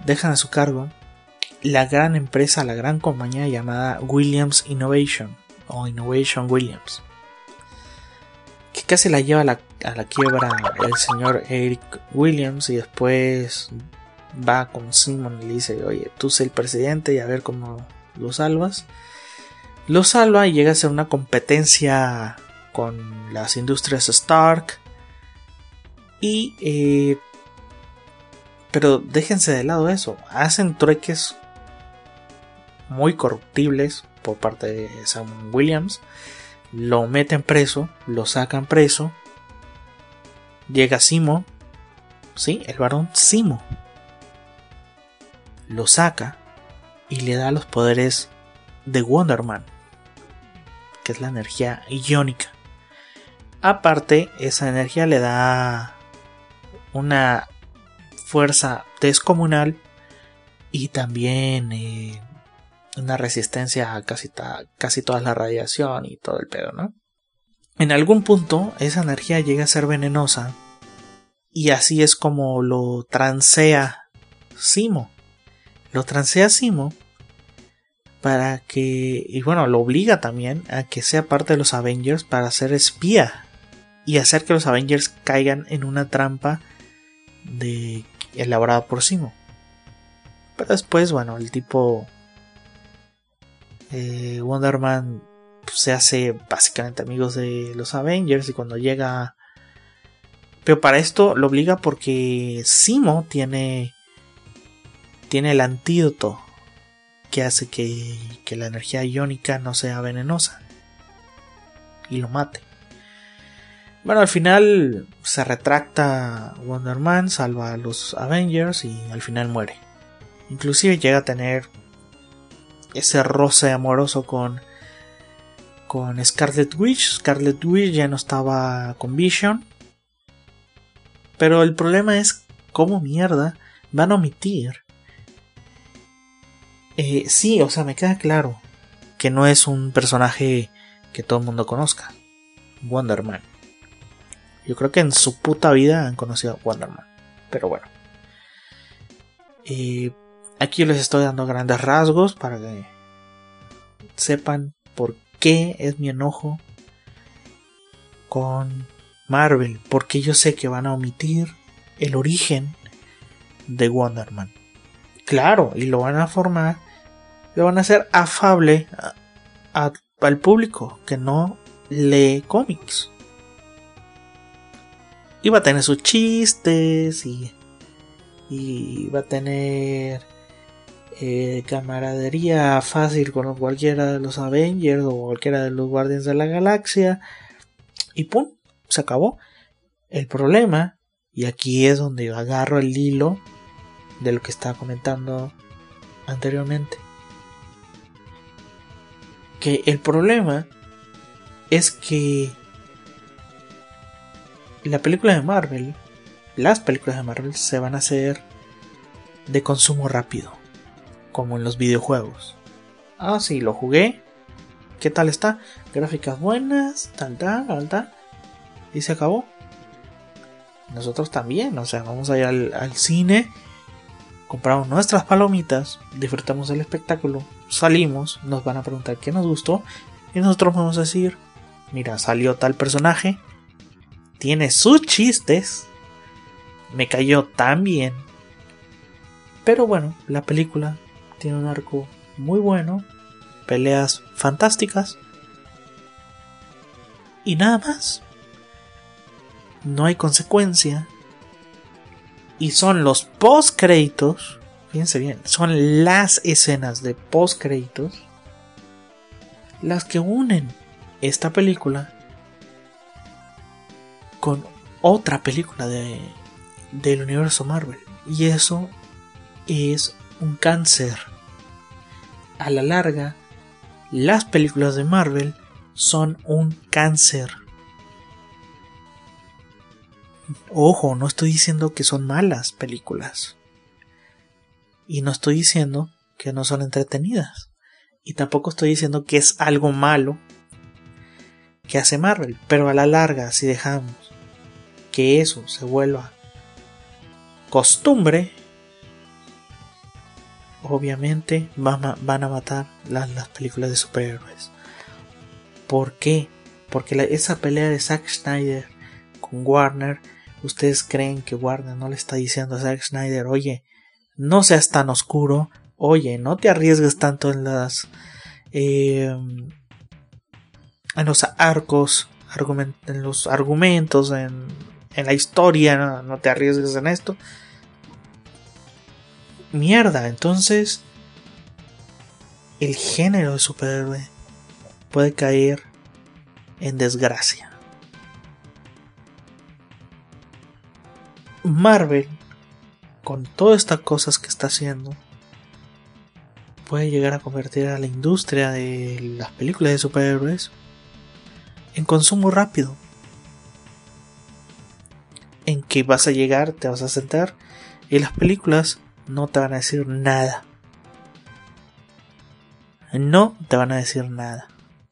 dejan a su cargo la gran empresa, la gran compañía llamada Williams Innovation o Innovation Williams, que casi la lleva a la quiebra el señor Eric Williams, y después va con Simon y le dice: oye, tú sé el presidente y a ver cómo lo salvas. Lo salva y llega a ser una competencia con las industrias Stark. Pero déjense de lado eso. Hacen trueques muy corruptibles por parte de Sam Williams. Lo meten preso, lo sacan preso. Llega Zemo, sí, el varón Zemo. Lo saca y le da los poderes de Wonder Man, que es la energía iónica. Aparte, esa energía le da una fuerza descomunal y también una resistencia a casi toda la radiación y todo el pedo, ¿no? En algún punto esa energía llega a ser venenosa y así es como lo transea Zemo. Lo transea Zemo para que, y bueno, lo obliga también a que sea parte de los Avengers para ser espía y hacer que los Avengers caigan en una trampa elaborada por Zemo. Pero después, bueno, el tipo Wonder Man se hace básicamente amigos de los Avengers y cuando llega... Pero para esto lo obliga porque Zemo tiene el antídoto que hace que la energía iónica no sea venenosa y lo mate. Bueno, al final se retracta Wonder Man, salva a los Avengers y al final muere. Inclusive llega a tener ese roce amoroso con Scarlet Witch. Scarlet Witch ya no estaba con Vision. Pero el problema es cómo mierda van a omitir. Sí, o sea, me queda claro que no es un personaje que todo el mundo conozca. Wonder Man. Yo creo que en su puta vida han conocido a Wonder Man. Pero bueno. Aquí les estoy dando grandes rasgos para que sepan por qué es mi enojo con Marvel. Porque yo sé que van a omitir el origen de Wonder Man. Claro, y lo van a formar, lo van a hacer afable al público que no lee cómics. Y va a tener sus chistes y va a tener camaradería fácil con cualquiera de los Avengers o cualquiera de los Guardianes de la Galaxia. Y pum, se acabó. El problema, y aquí es donde yo agarro el hilo de lo que estaba comentando anteriormente, que el problema es que las películas de Marvel se van a hacer de consumo rápido, como en los videojuegos. Ah, sí, lo jugué. ¿Qué tal está? Gráficas buenas, tal, y se acabó. Nosotros también, o sea, vamos a ir al cine, compramos nuestras palomitas, disfrutamos del espectáculo, salimos, nos van a preguntar qué nos gustó y nosotros vamos a decir: mira, salió tal personaje, tiene sus chistes, me cayó tan bien, pero bueno, la película tiene un arco muy bueno, peleas fantásticas y nada más. No hay consecuencia. Y son los post créditos, fíjense bien, son las escenas de post créditos las que unen esta película con otra película del universo Marvel. Y eso es un cáncer. A la larga, las películas de Marvel son un cáncer. Ojo, no estoy diciendo que son malas películas. Y no estoy diciendo que no son entretenidas. Y tampoco estoy diciendo que es algo malo que hace Marvel. Pero a la larga, si dejamos que eso se vuelva costumbre, obviamente van a matar las películas de superhéroes. ¿Por qué? Porque esa pelea de Zack Snyder con Warner, ustedes creen que Warner no le está diciendo a Zack Snyder, oye, no seas tan oscuro, oye, no te arriesgues tanto en los arcos, en los argumentos, en la historia, no te arriesgues en esto. Mierda, entonces el género de superhéroe puede caer en desgracia. Marvel, con todas estas cosas que está haciendo, puede llegar a convertir a la industria de las películas de superhéroes en consumo rápido, en que vas a llegar, te vas a sentar y las películas no te van a decir nada. No te van a decir nada.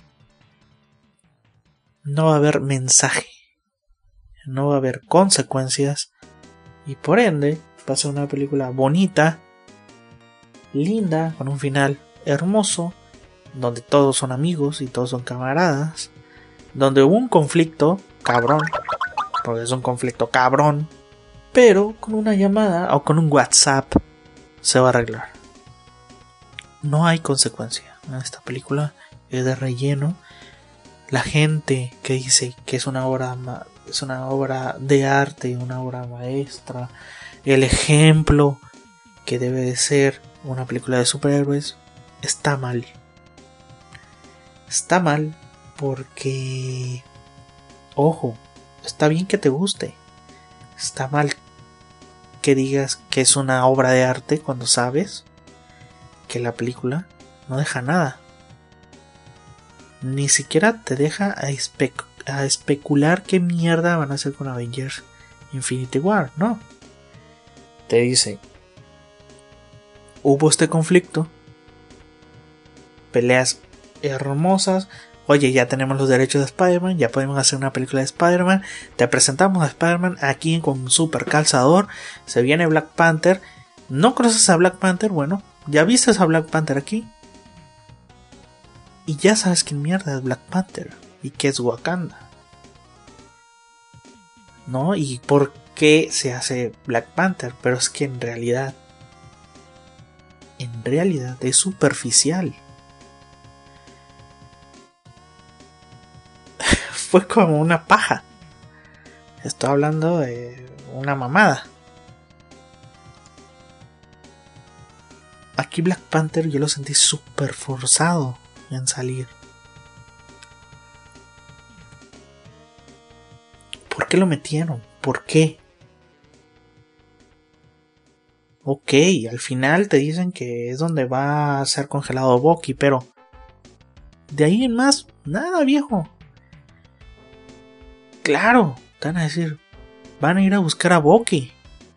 No va a haber mensaje, no va a haber consecuencias, y por ende va a ser una película bonita, linda, con un final hermoso, donde todos son amigos y todos son camaradas, donde hubo un conflicto cabrón, porque es un conflicto cabrón, pero con una llamada o con un WhatsApp se va a arreglar. No hay consecuencia en esta película, es de relleno. La gente que dice que es una obra de arte, una obra maestra, el ejemplo que debe de ser una película de superhéroes, está mal. Está mal porque, ojo, está bien que te guste. Está mal que digas que es una obra de arte cuando sabes que la película no deja nada. Ni siquiera te deja a especular qué mierda van a hacer con Avengers Infinity War, no. Te dice, hubo este conflicto, peleas hermosas, oye, ya tenemos los derechos de Spider-Man, ya podemos hacer una película de Spider-Man, te presentamos a Spider-Man aquí con un super calzador, se viene Black Panther, ¿no conoces a Black Panther? Bueno, ya viste a Black Panther aquí, y ya sabes quién mierda es Black Panther, y qué es Wakanda, ¿no? Y por qué se hace Black Panther, pero es que en realidad es superficial. Fue como una paja. Estoy hablando de una mamada. Aquí Black Panther yo lo sentí súper forzado en salir. ¿Por qué lo metieron? ¿Por qué? Ok, al final te dicen que es donde va a ser congelado Bucky, pero de ahí en más, nada, viejo. Claro, te van a decir, van a ir a buscar a Bucky.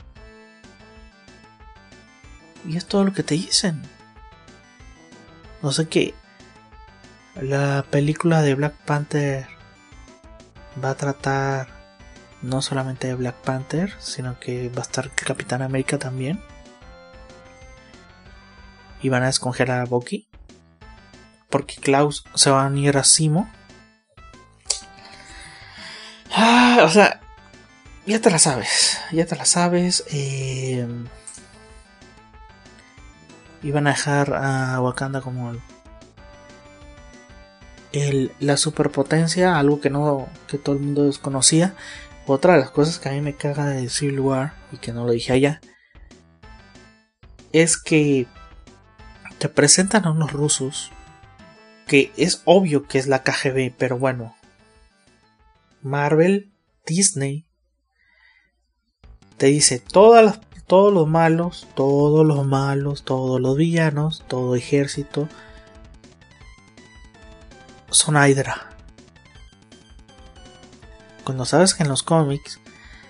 Y es todo lo que te dicen. No sé qué. La película de Black Panther va a tratar no solamente de Black Panther, sino que va a estar Capitán América también. Y van a descongelar a Bucky, porque Klaus se va a unir a Zemo. O sea, ya te la sabes. Y van a dejar a Wakanda como la superpotencia, algo que todo el mundo desconocía. Otra de las cosas que a mí me caga de Civil War, y que no lo dije allá, es que te presentan a unos rusos que es obvio que es la KGB, pero bueno, Marvel, Disney te dice todos los malos, todos los villanos, todo ejército son Hydra. Cuando sabes que en los cómics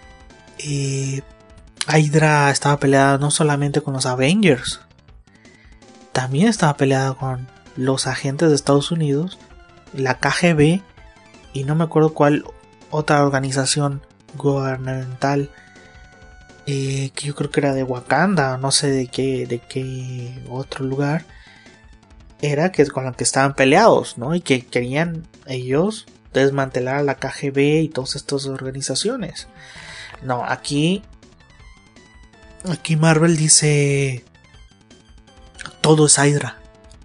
Hydra estaba peleada no solamente con los Avengers, también estaba peleada con los agentes de Estados Unidos, la KGB y no me acuerdo cuál otra organización gubernamental que yo creo que era de Wakanda, no sé de qué otro lugar era, que con lo que estaban peleados, ¿no? Y que querían ellos desmantelar a la KGB y todas estas organizaciones. No, aquí Marvel dice todo es Hydra.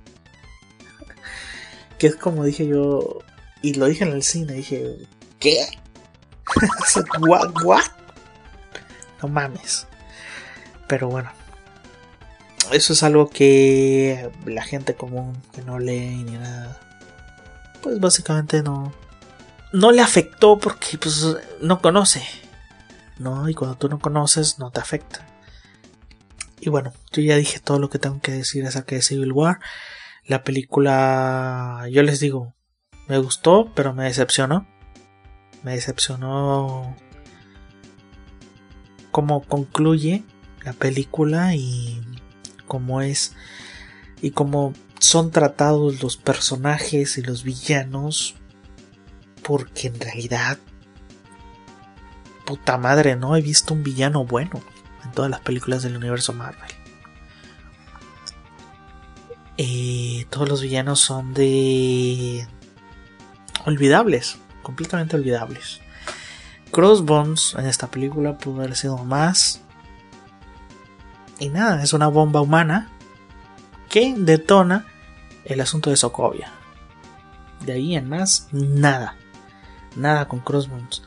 Que es como dije yo, y lo dije en el cine, dije, ¿qué? ¿What? No mames. Pero bueno, eso es algo que la gente común que no lee ni nada, pues básicamente no le afectó porque pues no conoce, ¿no? Y cuando tú no conoces no te afecta. Y bueno, yo ya dije todo lo que tengo que decir acerca de Civil War. La película, yo les digo, me gustó, pero me decepcionó. Me decepcionó cómo concluye la película y cómo es y cómo son tratados los personajes y los villanos, porque en realidad, puta madre, no he visto un villano bueno en todas las películas del universo Marvel. Todos los villanos son de olvidables, completamente olvidables. Crossbones en esta película pudo haber sido más. Y nada, es una bomba humana que detona el asunto de Sokovia. De ahí en más, nada con Crossbones.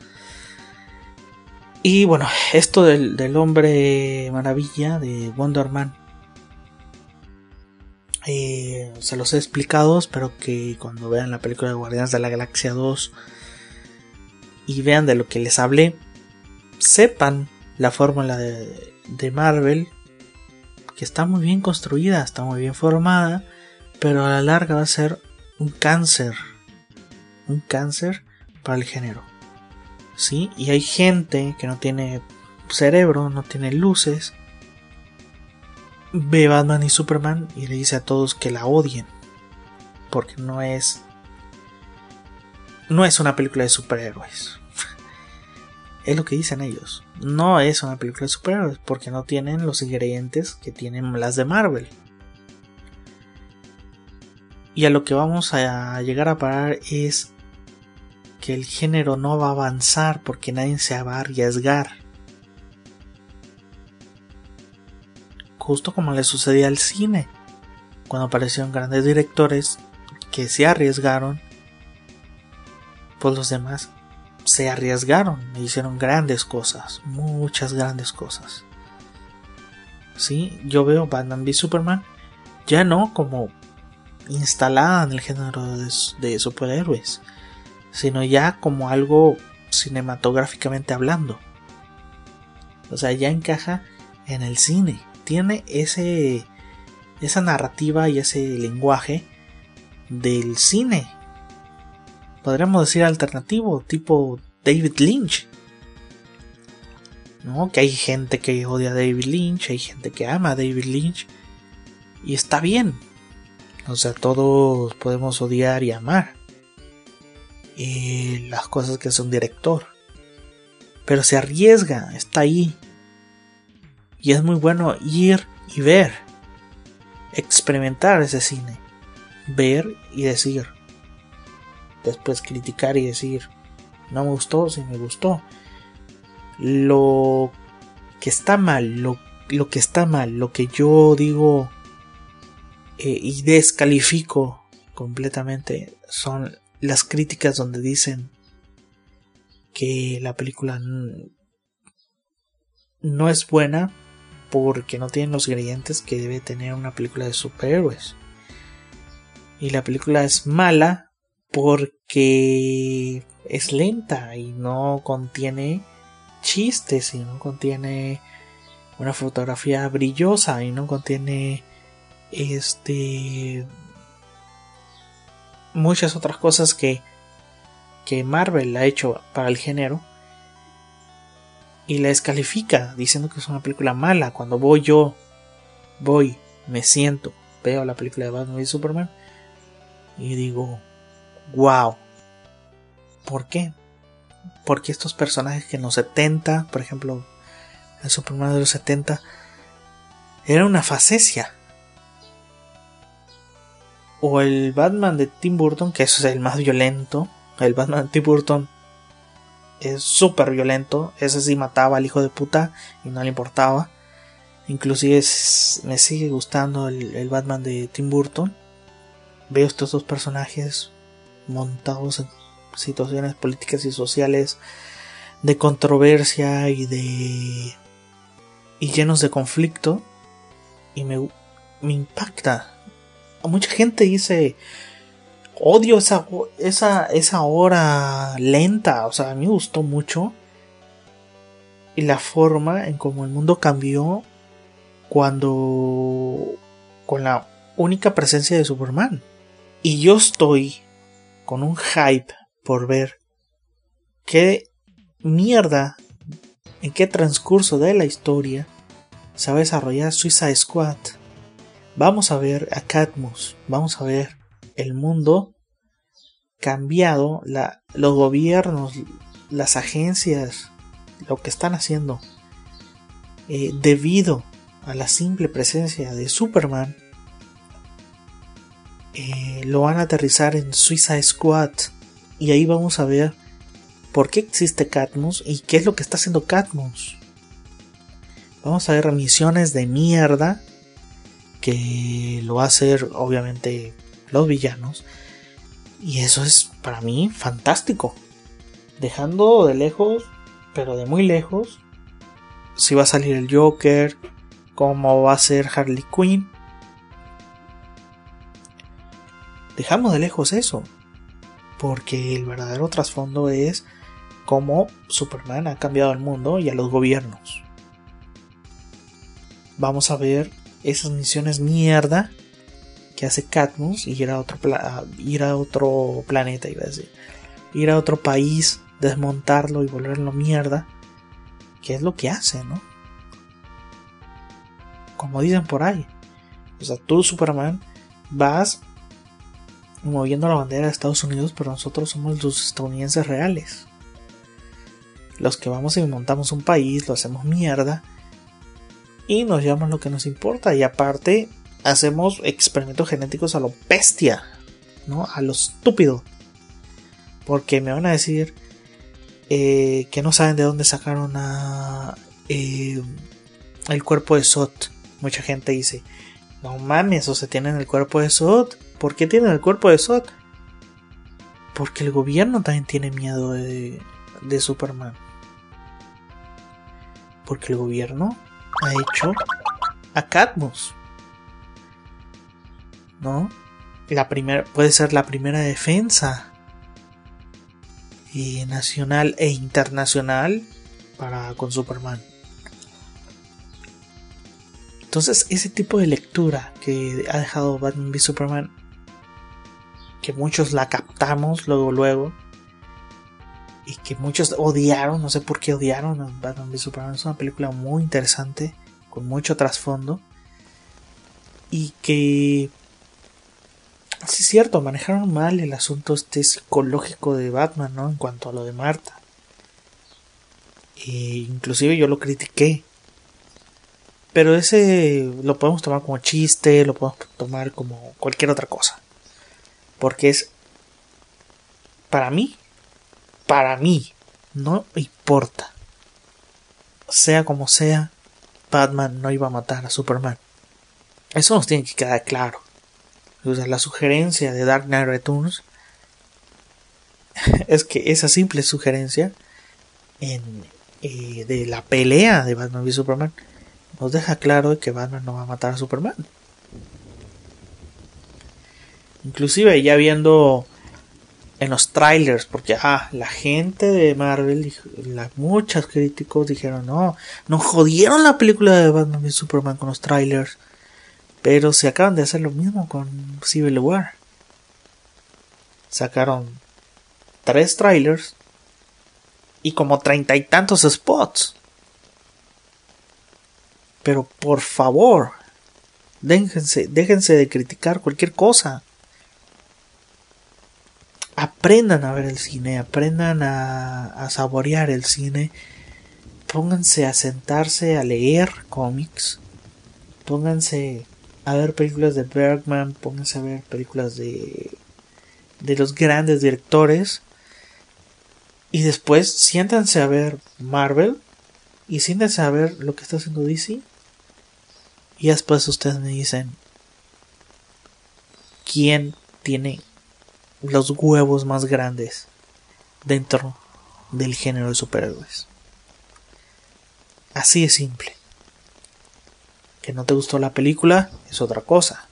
Y bueno, esto del hombre maravilla, de Wonder Man, se los he explicado. Espero que cuando vean la película de Guardianes de la Galaxia 2 y vean de lo que les hablé, sepan la fórmula de Marvel, que está muy bien construida, está muy bien formada, pero a la larga va a ser un cáncer para el género, ¿sí? Y hay gente que no tiene cerebro, no tiene luces, ve Batman y Superman y le dice a todos que la odien, porque no es una película de superhéroes. Es lo que dicen ellos. No es una película de superhéroes porque no tienen los ingredientes que tienen las de Marvel. Y a lo que vamos a llegar a parar es que el género no va a avanzar porque nadie se va a arriesgar. Justo como le sucedía al cine, cuando aparecieron grandes directores que se arriesgaron, pues los demás se arriesgaron e hicieron grandes cosas, muchas grandes cosas. Sí, yo veo Batman v Superman ya no como instalada en el género de superhéroes, sino ya como algo cinematográficamente hablando. O sea, ya encaja en el cine, tiene esa narrativa y ese lenguaje del cine, podríamos decir alternativo, tipo David Lynch, ¿no? Que hay gente que odia a David Lynch, hay gente que ama a David Lynch, y está bien. O sea, todos podemos odiar y amar las cosas que hace un director, pero se arriesga, está ahí, y es muy bueno ir y ver, experimentar ese cine, ver y decir, después criticar y decir, no me gustó, sí me gustó. Lo que está mal, lo que está mal, lo que yo digo y descalifico completamente, son las críticas donde dicen que la película no es buena porque no tiene los ingredientes que debe tener una película de superhéroes, y la película es mala porque es lenta y no contiene chistes y no contiene una fotografía brillosa y no contiene muchas otras cosas que Marvel ha hecho para el género, y la descalifica diciendo que es una película mala. Cuando voy, me siento, veo la película de Batman y Superman y digo, wow. ¿Por qué? Porque estos personajes que en los 70, por ejemplo, el Superman de los 70, era una facesia. O el Batman de Tim Burton, que eso es el más violento. El Batman de Tim Burton es súper violento. Ese sí mataba al hijo de puta y no le importaba. Inclusive me sigue gustando el Batman de Tim Burton. Veo estos dos personajes montados en situaciones políticas y sociales de controversia y llenos de conflicto, y me impacta. Mucha gente dice odio esa hora lenta. O sea, a mí me gustó mucho y la forma en cómo el mundo cambió con la única presencia de Superman. Y yo estoy con un hype por ver qué mierda, en qué transcurso de la historia se va a desarrollar Suicide Squad. Vamos a ver a Cadmus, vamos a ver el mundo cambiado, los gobiernos, las agencias, lo que están haciendo debido a la simple presencia de Superman. Lo van a aterrizar en Suicide Squad y ahí vamos a ver por qué existe Cadmus y qué es lo que está haciendo Cadmus. Vamos a ver misiones de mierda que lo va a hacer obviamente los villanos, y eso es para mí fantástico. Dejando de lejos, pero de muy lejos, si va a salir el Joker, cómo va a ser Harley Quinn. Dejamos de lejos eso, porque el verdadero trasfondo es cómo Superman ha cambiado el mundo y a los gobiernos. Vamos a ver esas misiones mierda que hace Cadmus, y ir a otro planeta, iba a decir, ir a otro país, desmontarlo y volverlo mierda, que es lo que hace, ¿no? Como dicen por ahí, o sea, tú, Superman, vas moviendo la bandera de Estados Unidos, pero nosotros somos los estadounidenses reales, los que vamos y montamos un país, lo hacemos mierda y nos llevamos lo que nos importa, y aparte hacemos experimentos genéticos a lo bestia, ¿no? A lo estúpido, porque me van a decir que no saben de dónde sacaron el cuerpo de Zod. Mucha gente dice, no mames, o sea, tienen el cuerpo de Zod. ¿Por qué tienen el cuerpo de Zod? Porque el gobierno también tiene miedo de Superman. Porque el gobierno ha hecho a Cadmus, ¿no? Puede ser la primera defensa nacional e internacional con Superman. Entonces, ese tipo de lectura que ha dejado Batman v Superman, que muchos la captamos luego, y que muchos odiaron, no sé por qué odiaron a Batman v Superman. Es una película muy interesante, con mucho trasfondo, y que sí es cierto, manejaron mal el asunto psicológico de Batman, ¿no? En cuanto a lo de Martha. Inclusive yo lo critiqué, pero ese lo podemos tomar como chiste, lo podemos tomar como cualquier otra cosa, porque es para mí no importa, sea como sea, Batman no iba a matar a Superman. Eso nos tiene que quedar claro. O sea, la sugerencia de Dark Knight Returns es que esa simple sugerencia de la pelea de Batman y Superman nos deja claro que Batman no va a matar a Superman. Nos viendo en los trailers, porque la gente de Marvel, muchos críticos dijeron no jodieron la película de Batman y Superman con los trailers, pero se acaban de hacer lo mismo con Civil War. Sacaron 3 trailers y como 30 y tantos spots. Pero por favor, déjense de criticar cualquier cosa. Aprendan a ver el cine, aprendan a saborear el cine pónganse a sentarse a leer cómics, pónganse a ver películas de Bergman, pónganse a ver películas de los grandes directores, y después siéntanse a ver Marvel y siéntanse a ver lo que está haciendo DC, y después ustedes me dicen quién tiene los huevos más grandes dentro del género de superhéroes. Así de simple. Que no te gustó la película es otra cosa.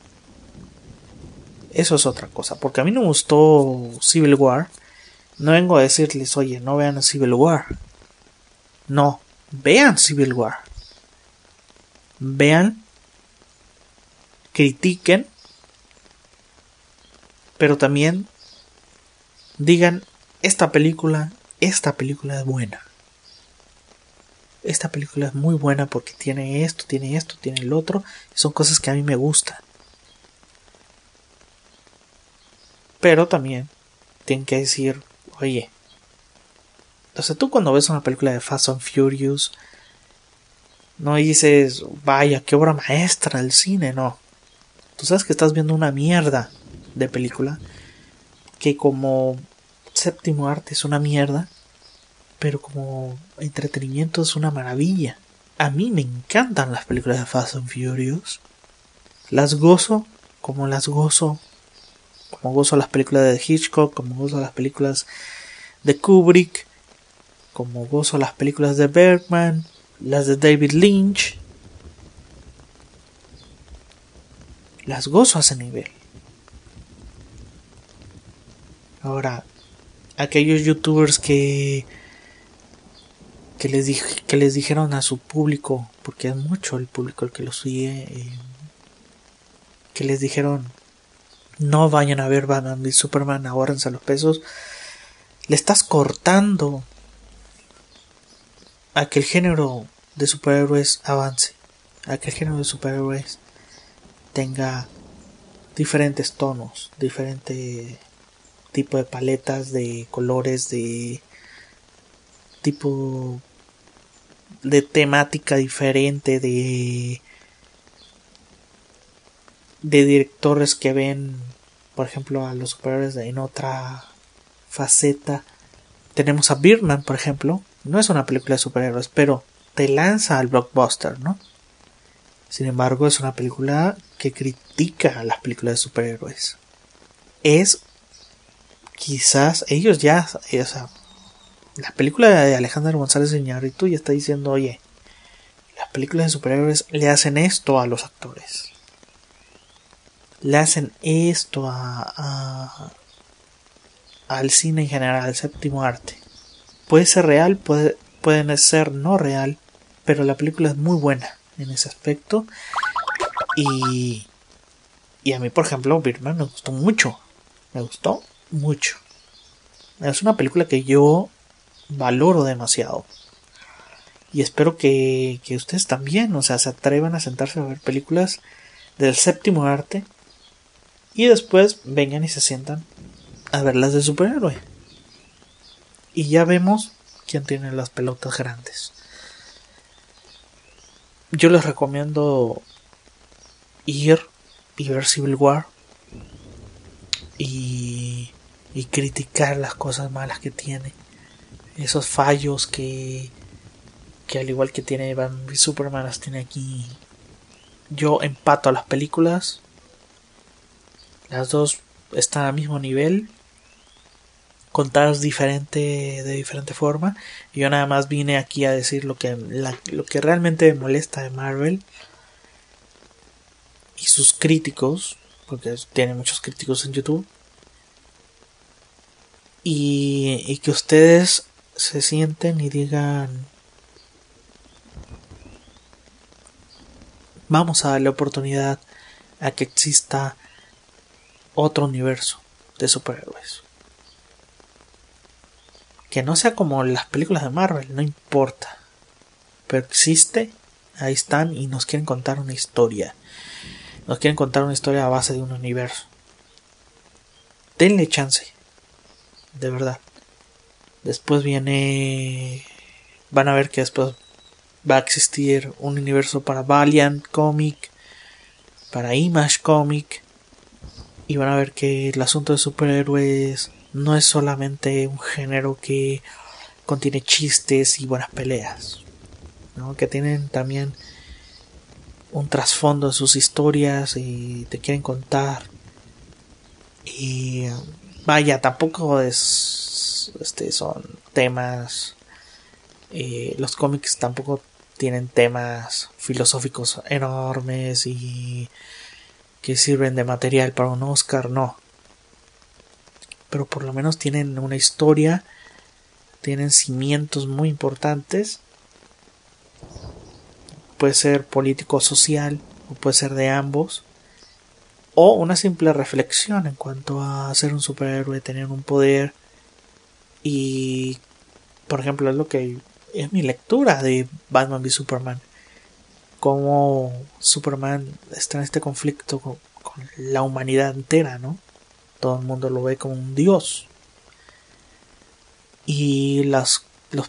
Eso es otra cosa. Porque a mí no me gustó Civil War. No vengo a decirles, oye, no vean Civil War. No, vean Civil War. Vean, critiquen, pero también digan, esta película es buena. Esta película es muy buena porque tiene esto, tiene el otro. Y son cosas que a mí me gustan. Pero también tienen que decir, oye, o sea, tú cuando ves una película de Fast and Furious, no dices, vaya, qué obra maestra del cine, no. Tú sabes que estás viendo una mierda de película, que como séptimo arte es una mierda, pero como entretenimiento es una maravilla. A mí me encantan las películas de Fast and Furious. Las gozo como las gozo. Como gozo las películas de Hitchcock, como gozo las películas de Kubrick, como gozo las películas de Bergman, las de David Lynch. Las gozo a ese nivel. Ahora, aquellos youtubers que les dijeron a su público, porque es mucho el público el que los sigue, que les dijeron, no vayan a ver Batman y Superman, ahórrense los pesos, le estás cortando a que el género de superhéroes avance, a que el género de superhéroes tenga diferentes tonos, diferente tipo de paletas de colores, de tipo de temática diferente, de directores que ven, por ejemplo, a los superhéroes en otra faceta. Tenemos a Birdman, por ejemplo. No es una película de superhéroes, pero te lanza al blockbuster, ¿no? Sin embargo, es una película que critica a las películas de superhéroes. Es quizás ellos ya, o sea, la película de Alejandro González Iñárritu ya está diciendo, oye, las películas de superhéroes le hacen esto a los actores, le hacen esto al cine en general, al séptimo arte. Puede ser real, puede ser no real, pero la película es muy buena en ese aspecto. Y a mí, por ejemplo, Birdman me gustó mucho. Es una película que yo valoro demasiado. Y espero que ustedes también, o sea, se atrevan a sentarse a ver películas del séptimo arte y después vengan y se sientan a ver las de superhéroe. Y ya vemos quién tiene las pelotas grandes. Yo les recomiendo ir y ver Civil War y criticar las cosas malas que tiene, esos fallos que al igual que tiene Batman y Superman las tiene aquí. Yo empato a las películas, las dos están al mismo nivel, contadas de diferente forma. Y yo nada más vine aquí a decir lo que realmente me molesta de Marvel y sus críticos, porque tiene muchos críticos en YouTube, y que ustedes se sienten y digan, vamos a darle oportunidad a que exista otro universo de superhéroes. Que no sea como las películas de Marvel, no importa. Pero existe, ahí están y nos quieren contar una historia. Nos quieren contar una historia a base de un universo. Denle chance. De verdad. Después viene van a ver que después va a existir un universo para Valiant Comic, para Image Comic, y van a ver que el asunto de superhéroes no es solamente un género que contiene chistes y buenas peleas, ¿no? Que tienen también un trasfondo en sus historias y te quieren contar. Y vaya, tampoco son temas, los cómics tampoco tienen temas filosóficos enormes y que sirven de material para un Oscar, no. Pero por lo menos tienen una historia, tienen cimientos muy importantes. Puede ser político o social, o puede ser de ambos, o una simple reflexión en cuanto a ser un superhéroe, tener un poder. Y por ejemplo, es lo que es mi lectura de Batman v Superman, cómo Superman está en este conflicto con la humanidad entera, ¿no? Todo el mundo lo ve como un dios, y los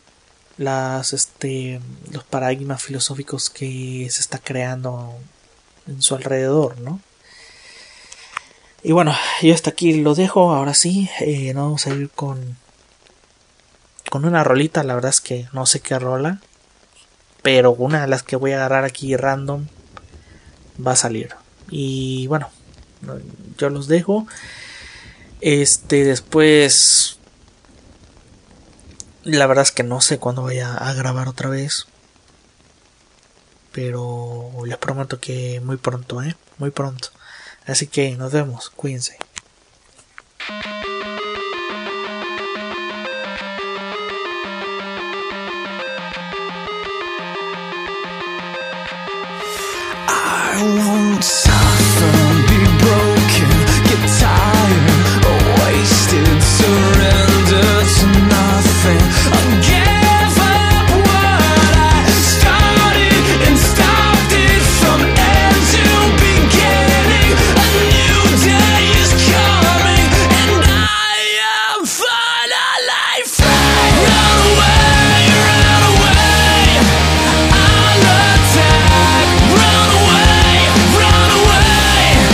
paradigmas filosóficos que se está creando en su alrededor, ¿no? Y bueno, yo hasta aquí lo dejo. Ahora sí, nos vamos a ir con una rolita. La verdad es que no sé qué rola, pero una de las que voy a agarrar aquí random va a salir. Y bueno, yo los dejo. Después, la verdad es que no sé cuándo vaya a grabar otra vez, pero les prometo que muy pronto, muy pronto. Así que nos vemos, cuídense. I won't suffer, be broken, get tired, wasted, surrender to nothing. I'll give up what I started and stopped it from end to beginning. A new day is coming and I am finally free. Run away, I'll attack. Run away,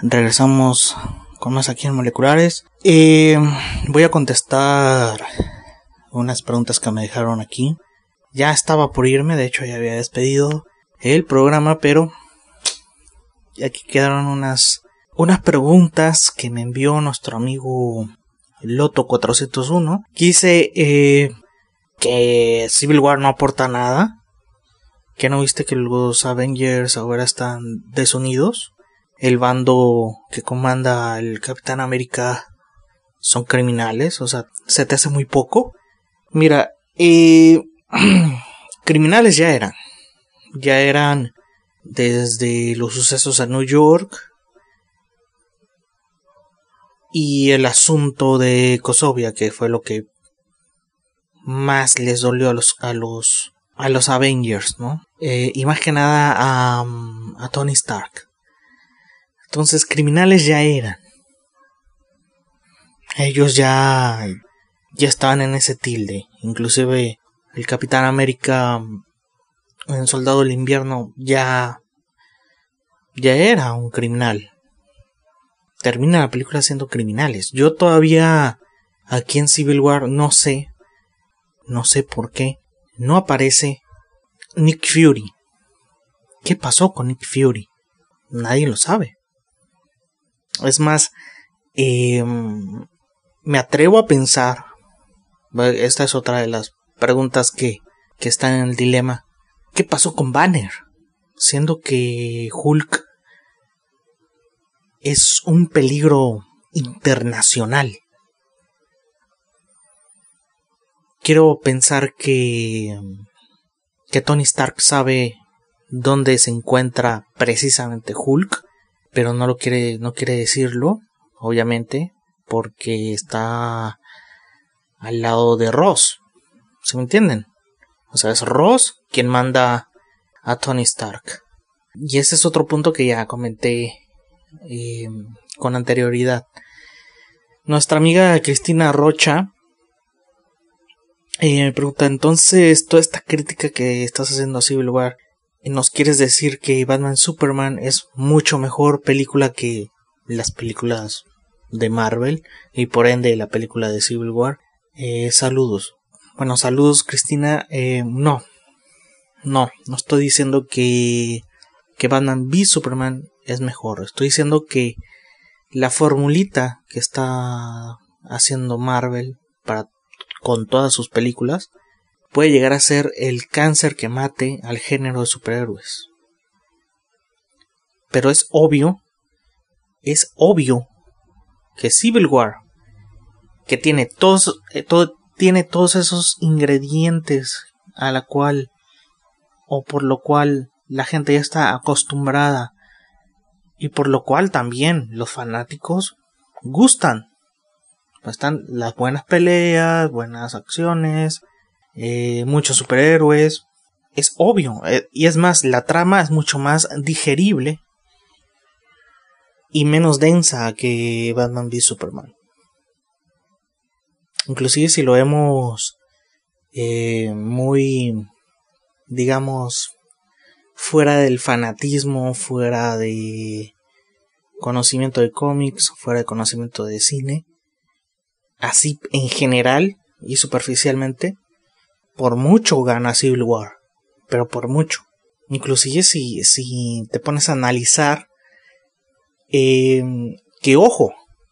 Regresamos con más aquí en Moleculares. Voy a contestar unas preguntas que me dejaron aquí. Ya estaba por irme, de hecho ya había despedido el programa, pero aquí quedaron unas preguntas que me envió nuestro amigo Loto401. Quise que Civil War no aporta nada, que no viste que los Avengers ahora están desunidos, el bando que comanda el Capitán América son criminales, o sea, se te hace muy poco. Mira, criminales ya eran desde los sucesos en New York y el asunto de Kosovia, que fue lo que más les dolió a los Avengers, ¿no? Y más que nada a Tony Stark. Entonces, criminales ya eran. Ellos ya estaban en ese tilde. Inclusive el Capitán América en Soldado del Invierno ya era un criminal. Termina la película siendo criminales. Yo todavía aquí en Civil War no sé por qué no aparece Nick Fury. ¿Qué pasó con Nick Fury? Nadie lo sabe. Es más, me atrevo a pensar, esta es otra de las preguntas que están en el dilema. ¿Qué pasó con Banner? Siendo que Hulk es un peligro internacional. Quiero pensar que Tony Stark sabe dónde se encuentra precisamente Hulk, pero no quiere decirlo, obviamente, porque está al lado de Ross. ¿Se me entienden? O sea, es Ross quien manda a Tony Stark. Y ese es otro punto que ya comenté con anterioridad. Nuestra amiga Cristina Rocha me pregunta, entonces, toda esta crítica que estás haciendo a Civil War, ¿nos quieres decir que Batman Superman es mucho mejor película que las películas de Marvel y por ende la película de Civil War? Saludos. Bueno, saludos Cristina. No estoy diciendo que Batman v Superman es mejor. Estoy diciendo que la formulita que está haciendo Marvel con todas sus películas puede llegar a ser el cáncer que mate al género de superhéroes. Pero es obvio que Civil War, que tiene todos esos ingredientes a la cual o por lo cual la gente ya está acostumbrada y por lo cual también los fanáticos gustan. Están las buenas peleas, buenas acciones, muchos superhéroes. Es obvio, y es más, la trama es mucho más digerible y menos densa que Batman v Superman. Inclusive si lo vemos muy, digamos, fuera del fanatismo, fuera de conocimiento de cómics, fuera de conocimiento de cine, así en general y superficialmente, por mucho gana Civil War, pero por mucho. Inclusive si te pones a analizar, que ojo,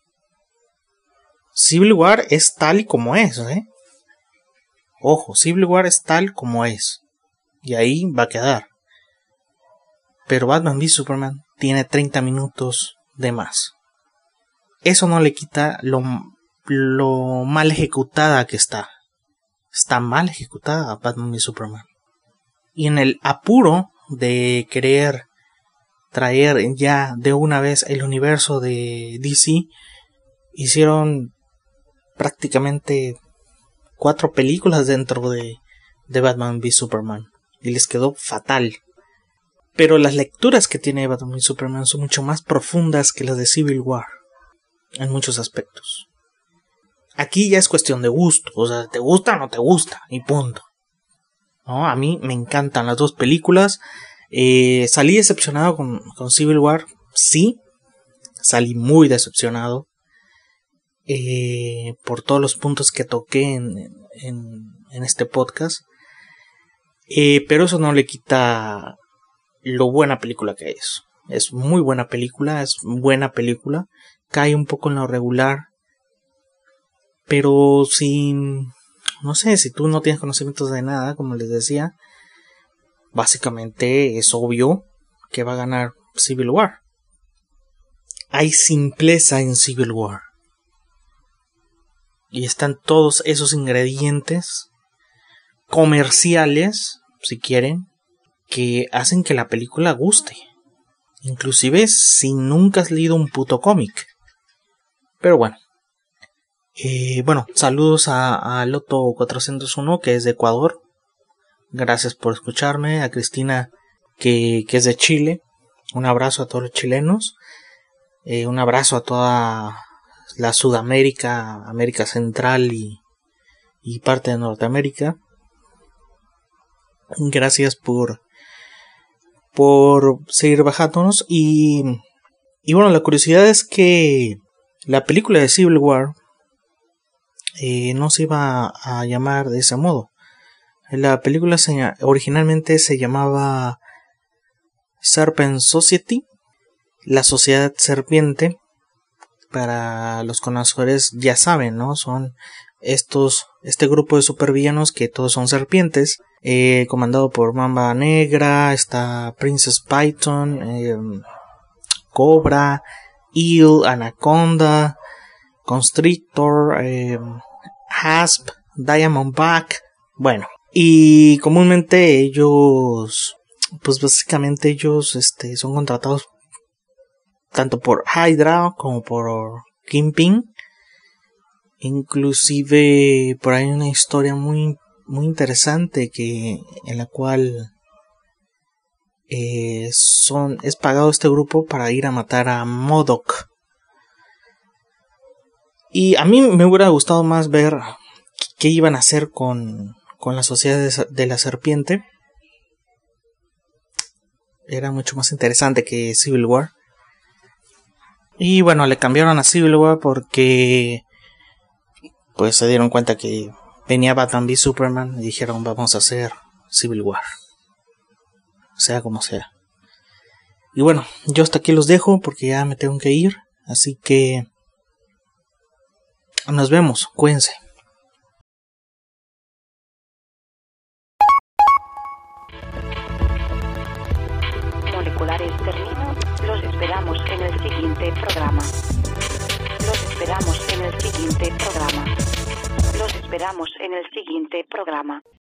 Civil War es tal y como es, Ojo, Civil War es tal como es, y ahí va a quedar. Pero Batman v Superman tiene 30 minutos de más. Eso no le quita lo mal ejecutada que está. Está mal ejecutada Batman v Superman. Y en el apuro de querer traer ya de una vez el universo de DC, hicieron prácticamente 4 películas dentro de Batman v Superman y les quedó fatal. Pero las lecturas que tiene Batman v Superman son mucho más profundas que las de Civil War en muchos aspectos. Aquí ya es cuestión de gusto, o sea, te gusta o no te gusta y punto. No, a mí me encantan las dos películas. Salí decepcionado con Civil War, sí, salí muy decepcionado por todos los puntos que toqué en este podcast. Pero eso no le quita lo buena película que es. Es muy buena película, cae un poco en lo regular, pero no sé, si tú no tienes conocimientos de nada, como les decía, básicamente es obvio que va a ganar Civil War. Hay simpleza en Civil War y están todos esos ingredientes comerciales, si quieren, que hacen que la película guste, inclusive si nunca has leído un puto cómic. Pero bueno, saludos a Loto401, que es de Ecuador. Gracias por escucharme. A Cristina, que es de Chile. Un abrazo a todos los chilenos. Un abrazo a toda la Sudamérica, América Central y parte de Norteamérica. Gracias por seguir bajándonos. Y bueno, la curiosidad es que la película de Civil War no se iba a llamar de ese modo. La película originalmente se llamaba Serpent Society, la sociedad serpiente. Para los conocedores ya saben, ¿no? Son este grupo de supervillanos que todos son serpientes, comandado por Mamba Negra, está Princess Python, Cobra, Eel, Anaconda, Constrictor, Hasp, Diamondback. Bueno, y comúnmente ellos, pues básicamente ellos son contratados tanto por Hydra como por Kingpin. Inclusive por ahí una historia muy, muy interesante en la cual es pagado este grupo para ir a matar a MODOK. Y a mí me hubiera gustado más ver qué iban a hacer con la sociedad de la serpiente. Era mucho más interesante que Civil War. Y bueno, le cambiaron a Civil War porque pues se dieron cuenta que venía Batman v Superman y dijeron vamos a hacer Civil War, sea como sea. Y bueno, yo hasta aquí los dejo porque ya me tengo que ir, así que nos vemos, cuídense. Moleculares termino, los esperamos en el siguiente programa. Los esperamos en el siguiente programa. Los esperamos en el siguiente programa.